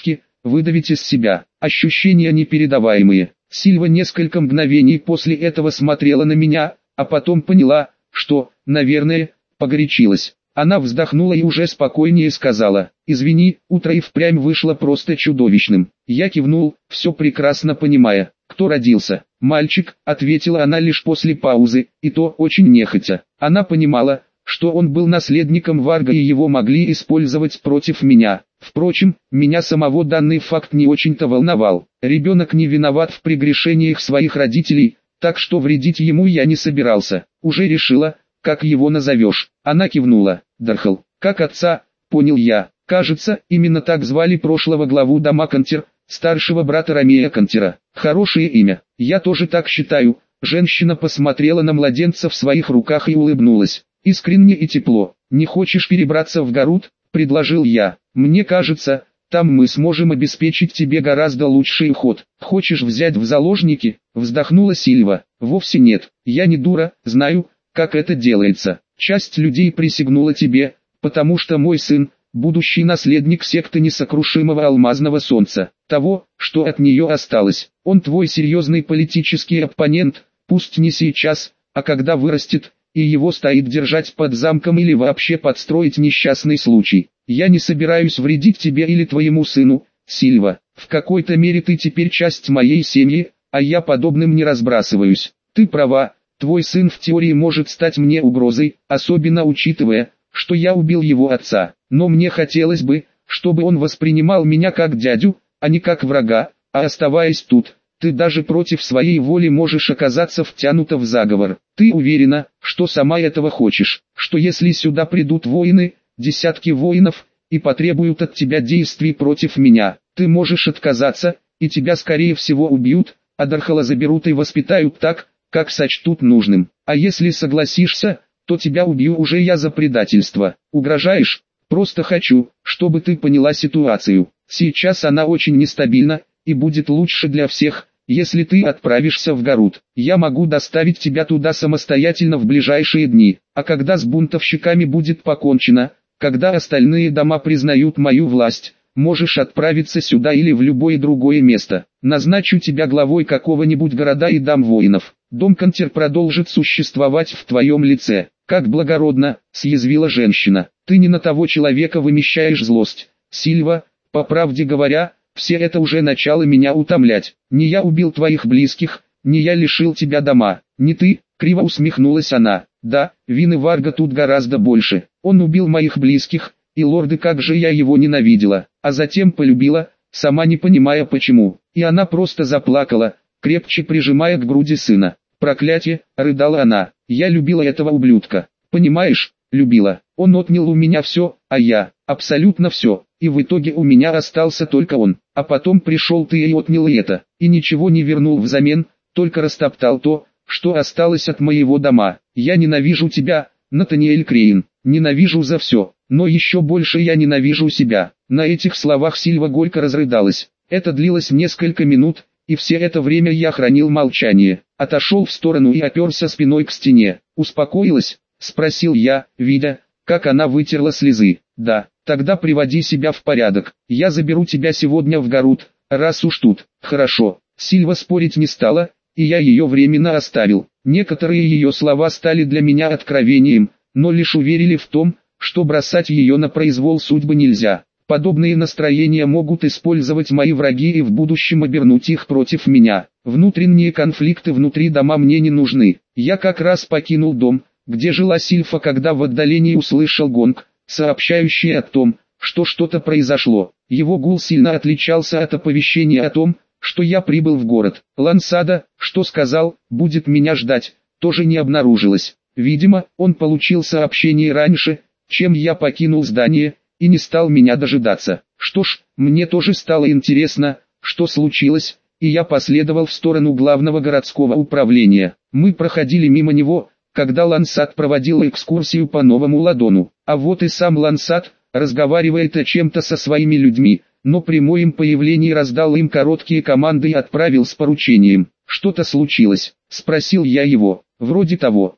выдавить из себя. Ощущения непередаваемые. Сильва несколько мгновений после этого смотрела на меня, а потом поняла, что, наверное, погорячилась. Она вздохнула и уже спокойнее сказала: «Извини, утро и впрямь вышло просто чудовищным». Я кивнул, все прекрасно понимая. «Кто родился?» «Мальчик», — ответила она лишь после паузы, и то очень нехотя. Она понимала, что он был наследником Варга и его могли использовать против меня. Впрочем, меня самого данный факт не очень-то волновал. Ребенок не виноват в прегрешениях своих родителей, так что вредить ему я не собирался. «Уже решила, как его назовешь?» Она кивнула. «Дархал, как отца», понял я. Кажется, именно так звали прошлого главу дома Кантер, старшего брата Ромея Кантера. Хорошее имя. Я тоже так считаю. Женщина посмотрела на младенца в своих руках и улыбнулась. Искренне и тепло. «Не хочешь перебраться в Гарут?» – предложил я. «Мне кажется, там мы сможем обеспечить тебе гораздо лучший уход. Хочешь взять в заложники?» – вздохнула Сильва. «Вовсе нет. Я не дура, знаю, как это делается. Часть людей присягнула тебе, потому что мой сын – будущий наследник секты несокрушимого алмазного солнца. Того, что от нее осталось. Он твой серьезный политический оппонент, пусть не сейчас, а когда вырастет, и его стоит держать под замком или вообще подстроить несчастный случай. Я не собираюсь вредить тебе или твоему сыну, Сильва. В какой-то мере ты теперь часть моей семьи, а я подобным не разбрасываюсь. Ты права, твой сын в теории может стать мне угрозой, особенно учитывая, что я убил его отца. Но мне хотелось бы, чтобы он воспринимал меня как дядю, а не как врага, а оставаясь тут, ты даже против своей воли можешь оказаться втянута в заговор. Ты уверена, что сама этого хочешь, что если сюда придут воины, десятки воинов, и потребуют от тебя действий против меня, ты можешь отказаться, и тебя скорее всего убьют, а Дархала заберут и воспитают так, как сочтут нужным. А если согласишься, то тебя убью уже я за предательство. Угрожаешь? Просто хочу, чтобы ты поняла ситуацию. Сейчас она очень нестабильна, и будет лучше для всех, если ты отправишься в Гарут. Я могу доставить тебя туда самостоятельно в ближайшие дни, а когда с бунтовщиками будет покончено, когда остальные дома признают мою власть, можешь отправиться сюда или в любое другое место. Назначу тебя главой какого-нибудь города и дам воинов. Дом Кантер продолжит существовать в твоем лице. Как благородно, съязвила женщина. Ты не на того человека вымещаешь злость, Сильва. По правде говоря, все это уже начало меня утомлять. Не я убил твоих близких, не я лишил тебя дома, не ты, криво усмехнулась она. Да, вины Варга тут гораздо больше. Он убил моих близких, и лорды, как же я его ненавидела, а затем полюбила, сама не понимая почему. И она просто заплакала, крепче прижимая к груди сына. Проклятие, рыдала она, я любила этого ублюдка. Понимаешь, любила. Он отнял у меня все, а я, абсолютно все. И в итоге у меня остался только он. А потом пришел ты и отнял это. И ничего не вернул взамен, только растоптал то, что осталось от моего дома. Я ненавижу тебя, Натаниэль Крейн. Ненавижу за все. Но еще больше я ненавижу себя. На этих словах Сильва горько разрыдалась. Это длилось несколько минут, и все это время я хранил молчание. Отошел в сторону и оперся спиной к стене. «Успокоилась?» – спросил я, видя, как она вытерла слезы. «Да, тогда приводи себя в порядок. Я заберу тебя сегодня в Гарут, раз уж тут». «Хорошо». Сильва спорить не стала, и я ее временно оставил. Некоторые ее слова стали для меня откровением, но лишь уверили в том, что бросать ее на произвол судьбы нельзя. Подобные настроения могут использовать мои враги и в будущем обернуть их против меня. Внутренние конфликты внутри дома мне не нужны. Я как раз покинул дом, где жила Сильфа, когда в отдалении услышал гонг, сообщающий о том, что что-то произошло. Его гул сильно отличался от оповещения о том, что я прибыл в город. Лансада, что сказал, будет меня ждать, тоже не обнаружилось. Видимо, он получил сообщение раньше, чем я покинул здание, и не стал меня дожидаться. Что ж, мне тоже стало интересно, что случилось, и я последовал в сторону главного городского управления. Мы проходили мимо него, когда Лансад проводил экскурсию по Новому Ладону. А вот и сам Лансад, разговаривает о чем-то со своими людьми, но при моем появлении раздал им короткие команды и отправил с поручением. «Что-то случилось?» – спросил я его. «Вроде того.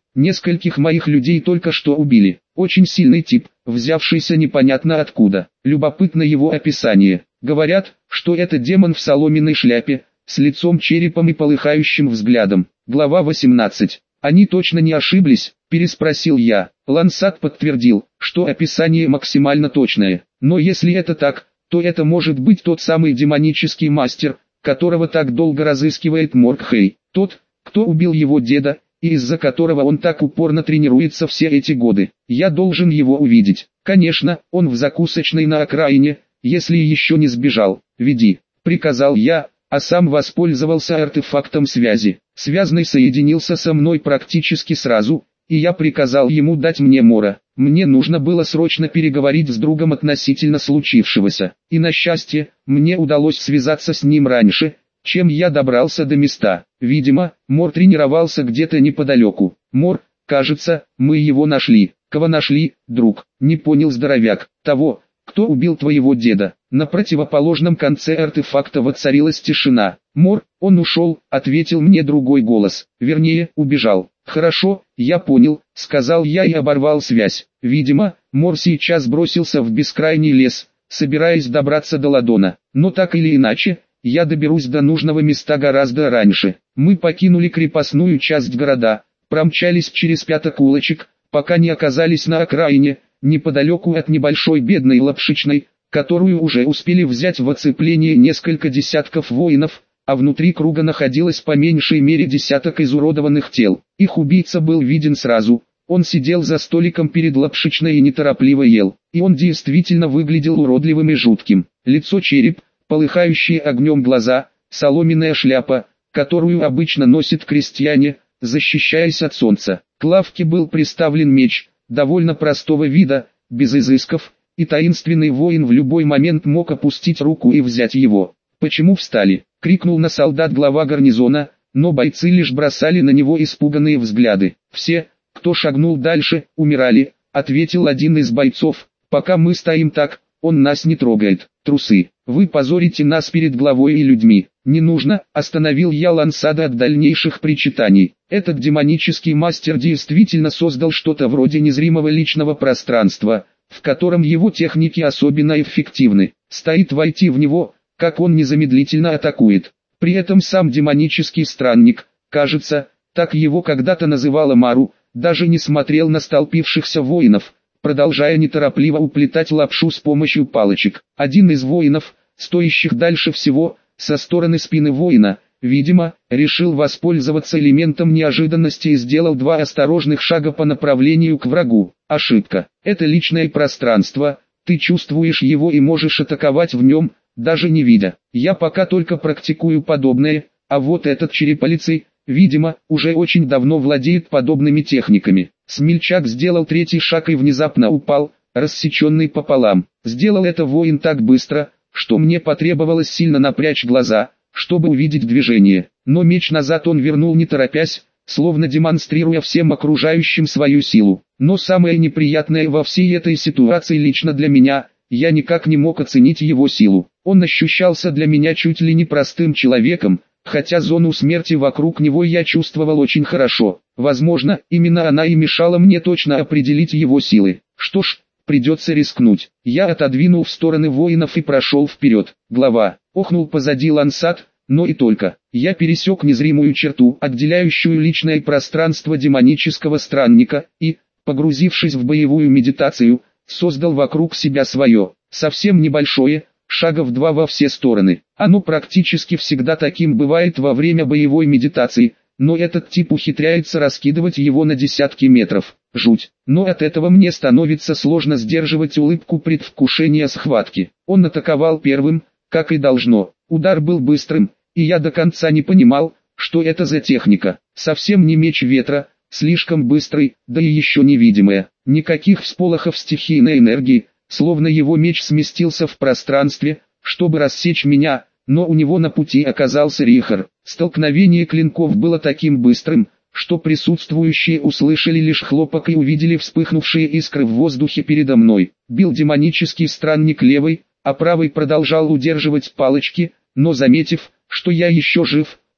Нескольких моих людей только что убили. Очень сильный тип, взявшийся непонятно откуда. Любопытно его описание. Говорят, что это демон в соломенной шляпе, с лицом черепом и полыхающим взглядом. Глава 18. Они точно не ошиблись, переспросил я. Лансат подтвердил, что описание максимально точное. Но если это так, то это может быть тот самый демонический мастер, которого так долго разыскивает Мордхей. Тот, кто убил его деда, и из-за которого он так упорно тренируется все эти годы. Я должен его увидеть. Конечно, он в закусочной на окраине, если еще не сбежал. Веди, приказал я, а сам воспользовался артефактом связи. Связный соединился со мной практически сразу, и я приказал ему дать мне Мора. Мне нужно было срочно переговорить с другом относительно случившегося. И на счастье, мне удалось связаться с ним раньше, чем я добрался до места. Видимо, Мор тренировался где-то неподалеку. Мор, кажется, мы его нашли. Кого нашли, друг? Не понял здоровяк. Того, кто убил твоего деда. На противоположном конце артефакта воцарилась тишина. Мор, он ушел, ответил мне другой голос. Вернее, убежал. Хорошо, я понял, сказал я и оборвал связь. Видимо, Мор сейчас бросился в бескрайний лес, собираясь добраться до Ладона. Но так или иначе, я доберусь до нужного места гораздо раньше. Мы покинули крепостную часть города, промчались через пяток улочек, пока не оказались на окраине, неподалеку от небольшой бедной лапшичной, которую уже успели взять в оцепление несколько десятков воинов, а внутри круга находилось по меньшей мере десяток изуродованных тел. Их убийца был виден сразу. Он сидел за столиком перед лапшичной и неторопливо ел. И он действительно выглядел уродливым и жутким. Лицо череп, полыхающие огнем глаза, соломенная шляпа, которую обычно носят крестьяне, защищаясь от солнца. К лавке был приставлен меч, довольно простого вида, без изысков, и таинственный воин в любой момент мог опустить руку и взять его. «Почему встали?» — крикнул на солдат глава гарнизона, но бойцы лишь бросали на него испуганные взгляды. «Все, кто шагнул дальше, умирали», — ответил один из бойцов. «Пока мы стоим так, он нас не трогает. Трусы, вы позорите нас перед главой и людьми». «Не нужно», — остановил я Лансада от дальнейших причитаний. Этот демонический мастер действительно создал что-то вроде незримого личного пространства, в котором его техники особенно эффективны. Стоит войти в него, как он незамедлительно атакует. При этом сам демонический странник, кажется, так его когда-то называла Мару, даже не смотрел на столпившихся воинов, продолжая неторопливо уплетать лапшу с помощью палочек. Один из воинов, стоящих дальше всего, со стороны спины воина, видимо, решил воспользоваться элементом неожиданности и сделал два осторожных шага по направлению к врагу. Ошибка. Это личное пространство, ты чувствуешь его и можешь атаковать в нем, даже не видя. Я пока только практикую подобное, а вот этот череполицей, видимо, уже очень давно владеет подобными техниками. Смельчак сделал третий шаг и внезапно упал, рассеченный пополам. Сделал это воин так быстро, что мне потребовалось сильно напрячь глаза, чтобы увидеть движение. Но меч назад он вернул не торопясь, словно демонстрируя всем окружающим свою силу. Но самое неприятное во всей этой ситуации лично для меня, я никак не мог оценить его силу. Он ощущался для меня чуть ли не простым человеком, хотя зону смерти вокруг него я чувствовал очень хорошо. Возможно, именно она и мешала мне точно определить его силы. Что ж, придется рискнуть. Я отодвинул в стороны воинов и прошел вперед. Глава, охнул позади Лансат, но и только. Я пересек незримую черту, отделяющую личное пространство демонического странника, и, погрузившись в боевую медитацию, создал вокруг себя свое, совсем небольшое, шагов 2 во все стороны. Оно практически всегда таким бывает во время боевой медитации, но этот тип ухитряется раскидывать его на десятки метров. Жуть. Но от этого мне становится сложно сдерживать улыбку предвкушения схватки. Он атаковал первым, как и должно. Удар был быстрым, и я до конца не понимал, что это за техника. Совсем не меч ветра, слишком быстрый, да и еще невидимая. Никаких всполохов стихийной энергии, словно его меч сместился в пространстве, чтобы рассечь меня, но у него на пути оказался Рихар. Столкновение клинков было таким быстрым, что присутствующие услышали лишь хлопок и увидели вспыхнувшие искры в воздухе передо мной. Бил демонический странник левой, а правой продолжал удерживать палочки, но заметив, что я еще жив,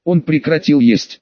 он прекратил есть.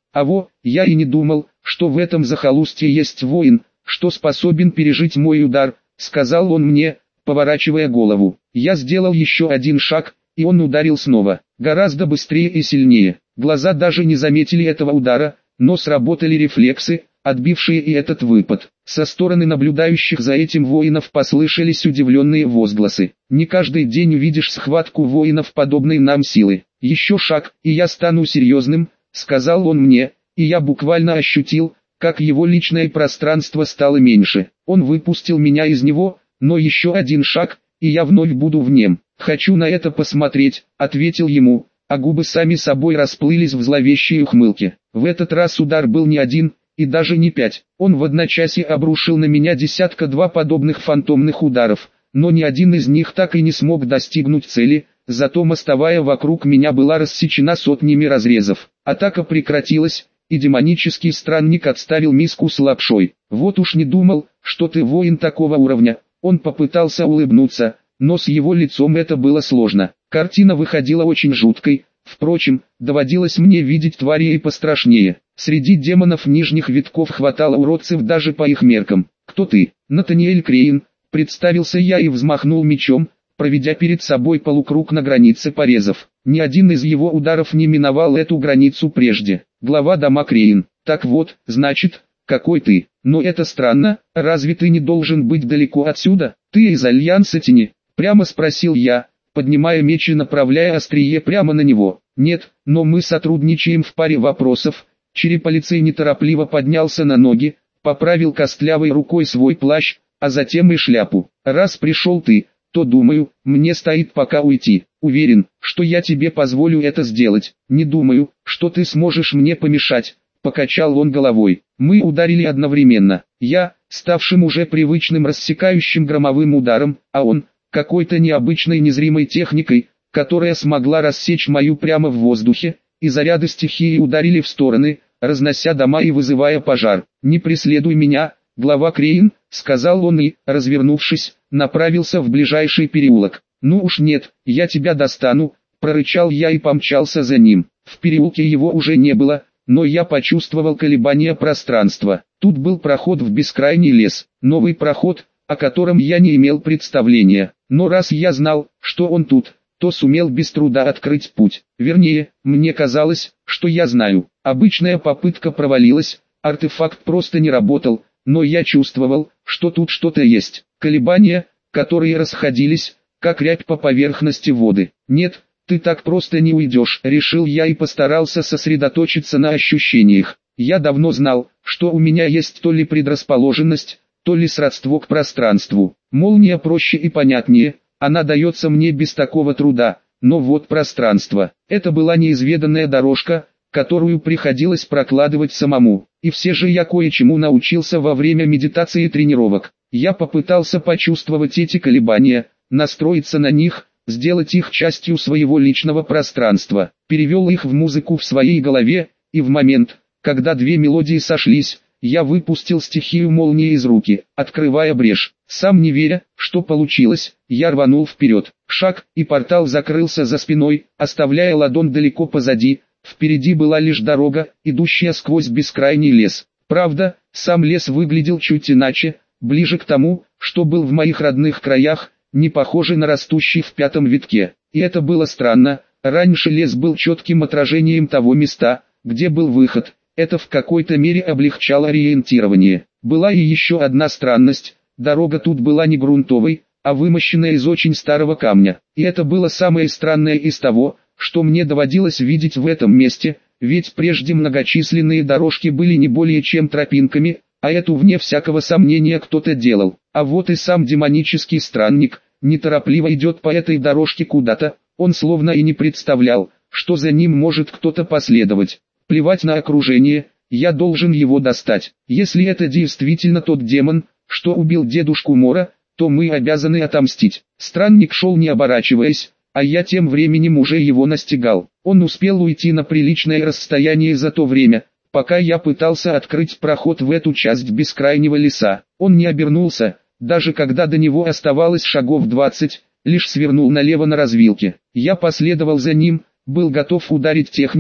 Я и не думал, что в этом захолустье есть воин, что способен пережить мой удар, сказал он мне, поворачивая голову. Я сделал еще один шаг, и он ударил снова, гораздо быстрее и сильнее. Глаза даже не заметили этого удара, но сработали рефлексы, отбившие и этот выпад. Со стороны наблюдающих за этим воинов послышались удивленные возгласы. Не каждый день увидишь схватку воинов подобной нам силы. Еще шаг, и я стану серьезным, сказал он мне, и я буквально ощутил, как его личное пространство стало меньше. Он выпустил меня из него, но еще один шаг, и я вновь буду в нем. «Хочу на это посмотреть», — ответил ему, а губы сами собой расплылись в зловещей ухмылке. В этот раз удар был не один, и даже не 5. Он в одночасье обрушил на меня десятка-два подобных фантомных ударов, но ни один из них так и не смог достигнуть цели, зато мостовая вокруг меня была рассечена сотнями разрезов. Атака прекратилась, и демонический странник отставил миску с лапшой. «Вот уж не думал, что ты воин такого уровня». Он попытался улыбнуться, но с его лицом это было сложно. Картина выходила очень жуткой. Впрочем, доводилось мне видеть твари и пострашнее. Среди демонов нижних витков хватало уродцев даже по их меркам. «Кто ты?» «Натаниэль Крейн», — представился я и взмахнул мечом, проведя перед собой полукруг на границе порезов. Ни один из его ударов не миновал эту границу прежде. Глава дома Крейн. «Так вот, значит, какой ты? Но это странно, разве ты не должен быть далеко отсюда? Ты из Альянса Тени?» — прямо спросил я, поднимая меч и направляя острие прямо на него. «Нет, но мы сотрудничаем в паре вопросов». Череполицей неторопливо поднялся на ноги, поправил костлявой рукой свой плащ, а затем и шляпу. «Раз пришел ты, то думаю, мне стоит пока уйти. Уверен, что я тебе позволю это сделать. Не думаю, что ты сможешь мне помешать», — покачал он головой. Мы ударили одновременно. Я, ставшим уже привычным рассекающим громовым ударом, а он, какой-то необычной незримой техникой, которая смогла рассечь мою прямо в воздухе, и заряды стихии ударили в стороны, разнося дома и вызывая пожар. «Не преследуй меня, глава Крейн», — сказал он и, развернувшись, направился в ближайший переулок. «Ну уж нет, я тебя достану», — прорычал я и помчался за ним. В переулке его уже не было, но я почувствовал колебания пространства. Тут был проход в бескрайний лес, новый проход, о котором я не имел представления. Но раз я знал, что он тут, то сумел без труда открыть путь. Вернее, мне казалось, что я знаю. Обычная попытка провалилась, артефакт просто не работал, но я чувствовал, что тут что-то есть. Колебания, которые расходились, как рябь по поверхности воды. «Нет, ты так просто не уйдешь», — решил я и постарался сосредоточиться на ощущениях. Я давно знал, что у меня есть то ли предрасположенность, то ли сродство к пространству. Молния проще и понятнее, она дается мне без такого труда, но вот пространство. Это была неизведанная дорожка, которую приходилось прокладывать самому. И все же я кое-чему научился во время медитации и тренировок. Я попытался почувствовать эти колебания, настроиться на них, сделать их частью своего личного пространства. Перевел их в музыку в своей голове, и в момент, когда две мелодии сошлись, я выпустил стихию молнии из руки, открывая брешь. Сам не веря, что получилось, я рванул вперед. Шаг, и портал закрылся за спиной, оставляя ладонь далеко позади. Впереди была лишь дорога, идущая сквозь бескрайний лес. Правда, сам лес выглядел чуть иначе, ближе к тому, что был в моих родных краях, не похожий на растущий в пятом витке. И это было странно, раньше лес был четким отражением того места, где был выход. Это в какой-то мере облегчало ориентирование. Была и еще одна странность, дорога тут была не грунтовой, а вымощенная из очень старого камня. И это было самое странное из того, что мне доводилось видеть в этом месте, ведь прежде многочисленные дорожки были не более чем тропинками, а эту вне всякого сомнения кто-то делал. А вот и сам демонический странник, неторопливо идет по этой дорожке куда-то, он словно и не представлял, что за ним может кто-то последовать. Плевать на окружение, я должен его достать. Если это действительно тот демон, что убил дедушку Мора, то мы обязаны отомстить. Странник шел не оборачиваясь, а я тем временем уже его настигал. Он успел уйти на приличное расстояние за то время, пока я пытался открыть проход в эту часть бескрайнего леса. Он не обернулся, даже когда до него оставалось шагов 20, лишь свернул налево на развилке. Я последовал за ним, был готов ударить техникой,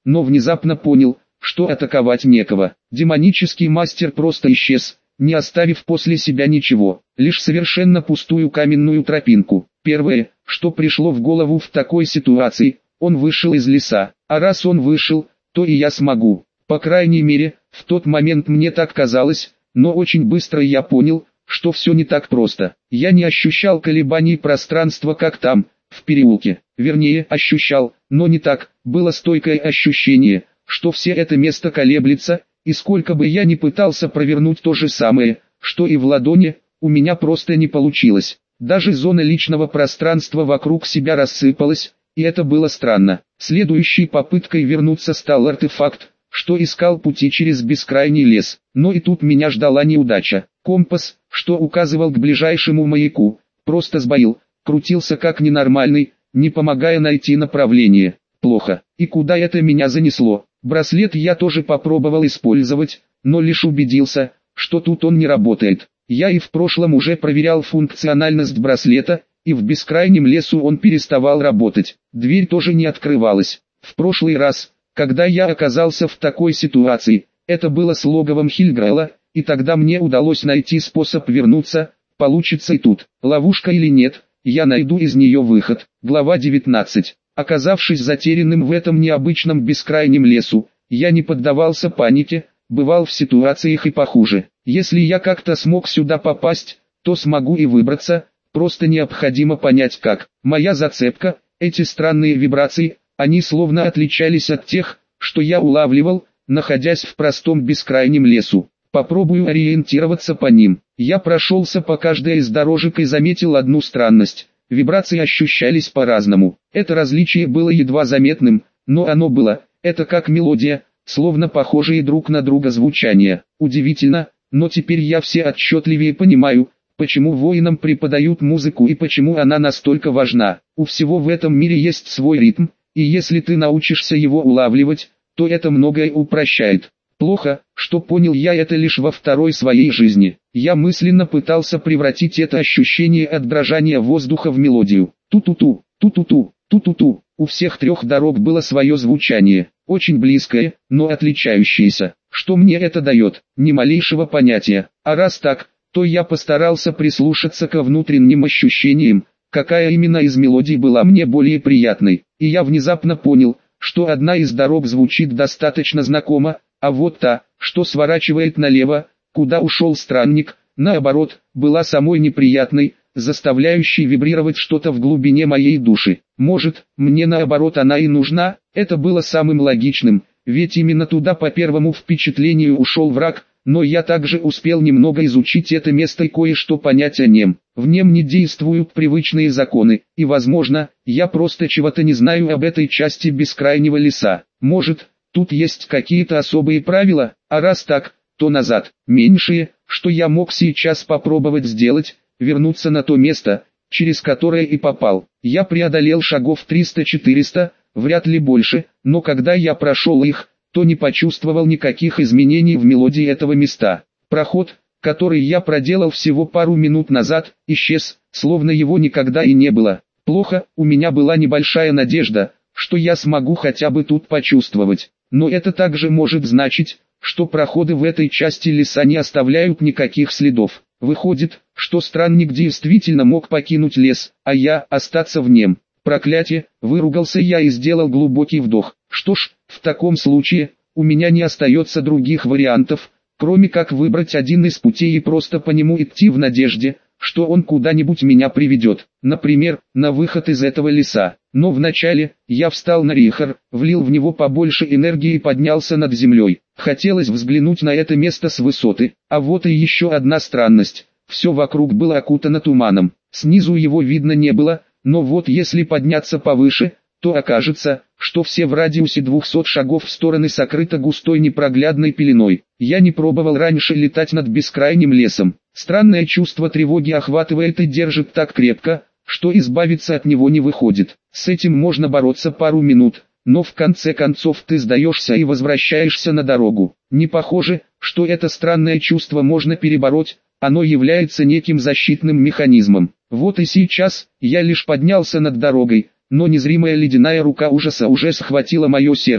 но внезапно понял, что атаковать некого. Демонический мастер просто исчез, не оставив после себя ничего, лишь совершенно пустую каменную тропинку. Первое, что пришло в голову в такой ситуации, он вышел из леса, а раз он вышел, то и я смогу. По крайней мере, в тот момент мне так казалось, но очень быстро я понял, что все не так просто. Я не ощущал колебаний пространства как там, в переулке. Вернее, ощущал, но не так. Было стойкое ощущение, что все это место колеблется, и сколько бы я ни пытался провернуть то же самое, что и в ладони, у меня просто не получилось. Даже зона личного пространства вокруг себя рассыпалась, и это было странно. Следующей попыткой вернуться стал артефакт, что искал пути через бескрайний лес. Но и тут меня ждала неудача. Компас, что указывал к ближайшему маяку, просто сбоил, крутился как ненормальный, не помогая найти направление. Плохо. И куда это меня занесло? Браслет я тоже попробовал использовать, но лишь убедился, что тут он не работает. Я и в прошлом уже проверял функциональность браслета, и в бескрайнем лесу он переставал работать. Дверь тоже не открывалась. В прошлый раз, когда я оказался в такой ситуации, это было с логовом Хильгрейла, и тогда мне удалось найти способ вернуться, получится и тут. Ловушка или нет, я найду из нее выход. Глава 19. Оказавшись затерянным в этом необычном бескрайнем лесу, я не поддавался панике, бывал в ситуациях и похуже. Если я как-то смог сюда попасть, то смогу и выбраться, просто необходимо понять как. Моя зацепка, эти странные вибрации, они словно отличались от тех, что я улавливал, находясь в простом бескрайнем лесу. Попробую ориентироваться по ним. Я прошелся по каждой из дорожек и заметил одну странность. Вибрации ощущались по-разному. Это различие было едва заметным, но оно было. Это как мелодия, словно похожие друг на друга звучания. Удивительно, но теперь я все отчетливее понимаю, почему воинам преподают музыку и почему она настолько важна. У всего в этом мире есть свой ритм, и если ты научишься его улавливать, то это многое упрощает. Плохо, что понял я это лишь во второй своей жизни. Я мысленно пытался превратить это ощущение от дрожания воздуха в мелодию. Ту-ту-ту, ту-ту-ту, ту-ту-ту. У всех трех дорог было свое звучание, очень близкое, но отличающееся. Что мне это дает? Ни малейшего понятия. А раз так, то я постарался прислушаться ко внутренним ощущениям, какая именно из мелодий была мне более приятной. И я внезапно понял, что одна из дорог звучит достаточно знакомо, а вот та, что сворачивает налево, куда ушел странник, наоборот, была самой неприятной, заставляющей вибрировать что-то в глубине моей души. Может, мне наоборот она и нужна? Это было самым логичным, ведь именно туда по первому впечатлению ушел враг, но я также успел немного изучить это место и кое-что понять о нем. В нем не действуют привычные законы, и возможно, я просто чего-то не знаю об этой части бескрайнего леса. Может, тут есть какие-то особые правила, а раз так, то назад. Меньшее, что я мог сейчас попробовать сделать, вернуться на то место, через которое и попал. Я преодолел шагов 300-400, вряд ли больше, но когда я прошел их, то не почувствовал никаких изменений в мелодии этого места. Проход, который я проделал всего пару минут назад, исчез, словно его никогда и не было. Плохо, у меня была небольшая надежда, что я смогу хотя бы тут почувствовать. Но это также может значить, что проходы в этой части леса не оставляют никаких следов. Выходит, что странник действительно мог покинуть лес, а я остаться в нем. Проклятие, выругался я и сделал глубокий вдох. Что ж, в таком случае, у меня не остается других вариантов, кроме как выбрать один из путей и просто по нему идти в надежде, что он куда-нибудь меня приведет, например, на выход из этого леса. Но вначале, я встал на рихор, влил в него побольше энергии и поднялся над землей. Хотелось взглянуть на это место с высоты, а вот и еще одна странность. Все вокруг было окутано туманом, снизу его видно не было, но вот если подняться повыше, то окажется, что все в радиусе 200 шагов в стороны сокрыто густой непроглядной пеленой. Я не пробовал раньше летать над бескрайним лесом. Странное чувство тревоги охватывает и держит так крепко, что избавиться от него не выходит. С этим можно бороться пару минут, но в конце концов ты сдаешься и возвращаешься на дорогу. Не похоже, что это странное чувство можно перебороть, оно является неким защитным механизмом. Вот и сейчас, я лишь поднялся над дорогой, но незримая ледяная рука ужаса уже схватила мое сердце.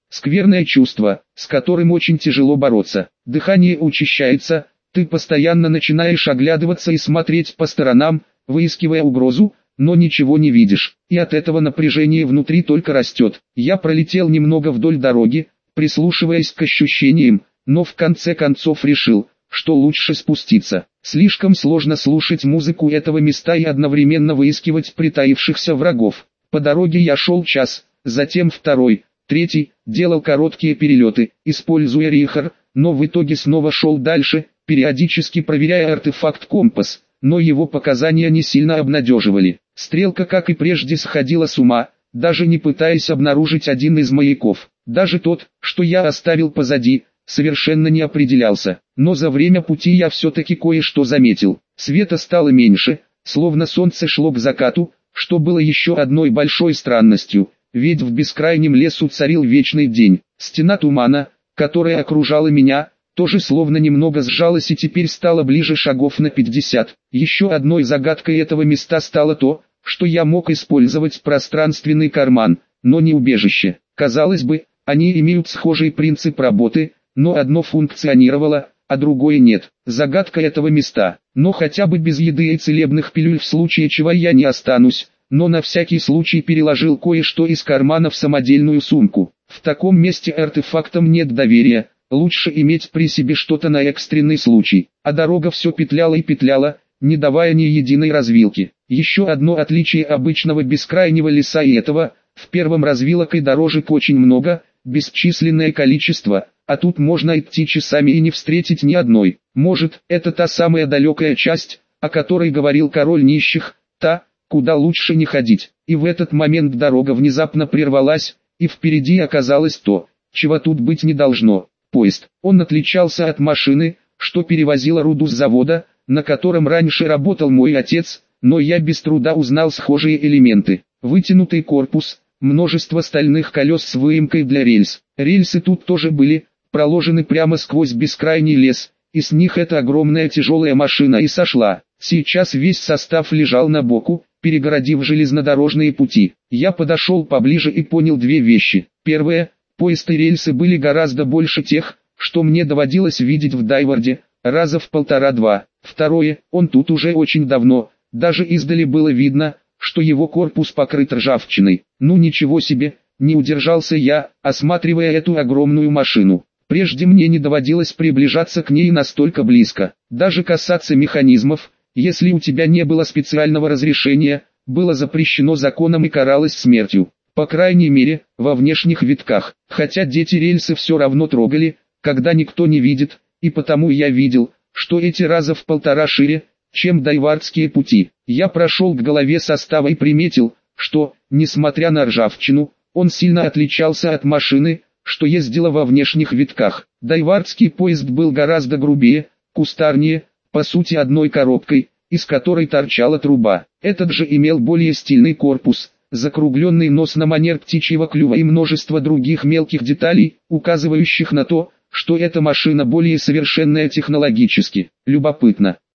Скверное чувство, с которым очень тяжело бороться. Дыхание учащается, ты постоянно начинаешь оглядываться и смотреть по сторонам, выискивая угрозу, но ничего не видишь, и от этого напряжение внутри только растет. Я пролетел немного вдоль дороги, прислушиваясь к ощущениям, но в конце концов решил, что лучше спуститься. Слишком сложно слушать музыку этого места и одновременно выискивать притаившихся врагов. По дороге я шел час, затем второй, третий, делал короткие перелеты, используя рихар, но в итоге снова шел дальше, периодически проверяя артефакт-компас, но его показания не сильно обнадеживали. Стрелка, как и прежде, сходила с ума, даже не пытаясь обнаружить один из маяков. Даже тот, что я оставил позади, совершенно не определялся. Но за время пути я все-таки кое-что заметил. Света стало меньше, словно солнце шло к закату, что было еще одной большой странностью, ведь в бескрайнем лесу царил вечный день. Стена тумана, которая окружала меня, тоже словно немного сжалась и теперь стала ближе шагов на 50. Еще одной загадкой этого места стало то, что я мог использовать пространственный карман, но не убежище. Казалось бы, они имеют схожий принцип работы, но одно функционировало, а другое нет. Загадка этого места. Но хотя бы без еды и целебных пилюль в случае чего я не останусь, но на всякий случай переложил кое-что из кармана в самодельную сумку. В таком месте артефактам нет доверия, лучше иметь при себе что-то на экстренный случай. А дорога все петляла и петляла, не давая ни единой развилки. Еще одно отличие обычного бескрайнего леса и этого: в первом развилок и дорожек очень много, бесчисленное количество, а тут можно идти часами и не встретить ни одной. Может, это та самая далекая часть, о которой говорил король нищих, та, куда лучше не ходить. И в этот момент дорога внезапно прервалась, и впереди оказалось то, чего тут быть не должно. Поезд. Он отличался от машины, что перевозила руду с завода, на котором раньше работал мой отец, но я без труда узнал схожие элементы. Вытянутый корпус, множество стальных колес с выемкой для рельс. Рельсы тут тоже были, проложены прямо сквозь бескрайний лес, и с них эта огромная тяжелая машина и сошла. Сейчас весь состав лежал на боку, перегородив железнодорожные пути. Я подошел поближе и понял две вещи. Первое, поезд и рельсы были гораздо больше тех, что мне доводилось видеть в Дайварде, раза в 1,5-2. Второе, он тут уже очень давно, даже издали было видно, что его корпус покрыт ржавчиной. Ну ничего себе, не удержался я, осматривая эту огромную машину. Прежде мне не доводилось приближаться к ней настолько близко. Даже касаться механизмов, если у тебя не было специального разрешения, было запрещено законом и каралось смертью. По крайней мере, во внешних витках. Хотя дети рельсы все равно трогали, когда никто не видит, и потому я видел, что эти раза в 1,5 шире, чем дайвардские пути. Я прошел к голове состава и приметил, что, несмотря на ржавчину, он сильно отличался от машины, что ездила во внешних витках. Дайвардский поезд был гораздо грубее, кустарнее, по сути одной коробкой, из которой торчала труба. Этот же имел более стильный корпус, закругленный нос на манер птичьего клюва и множество других мелких деталей, указывающих на то, что эта машина более совершенная технологически. Любопытно,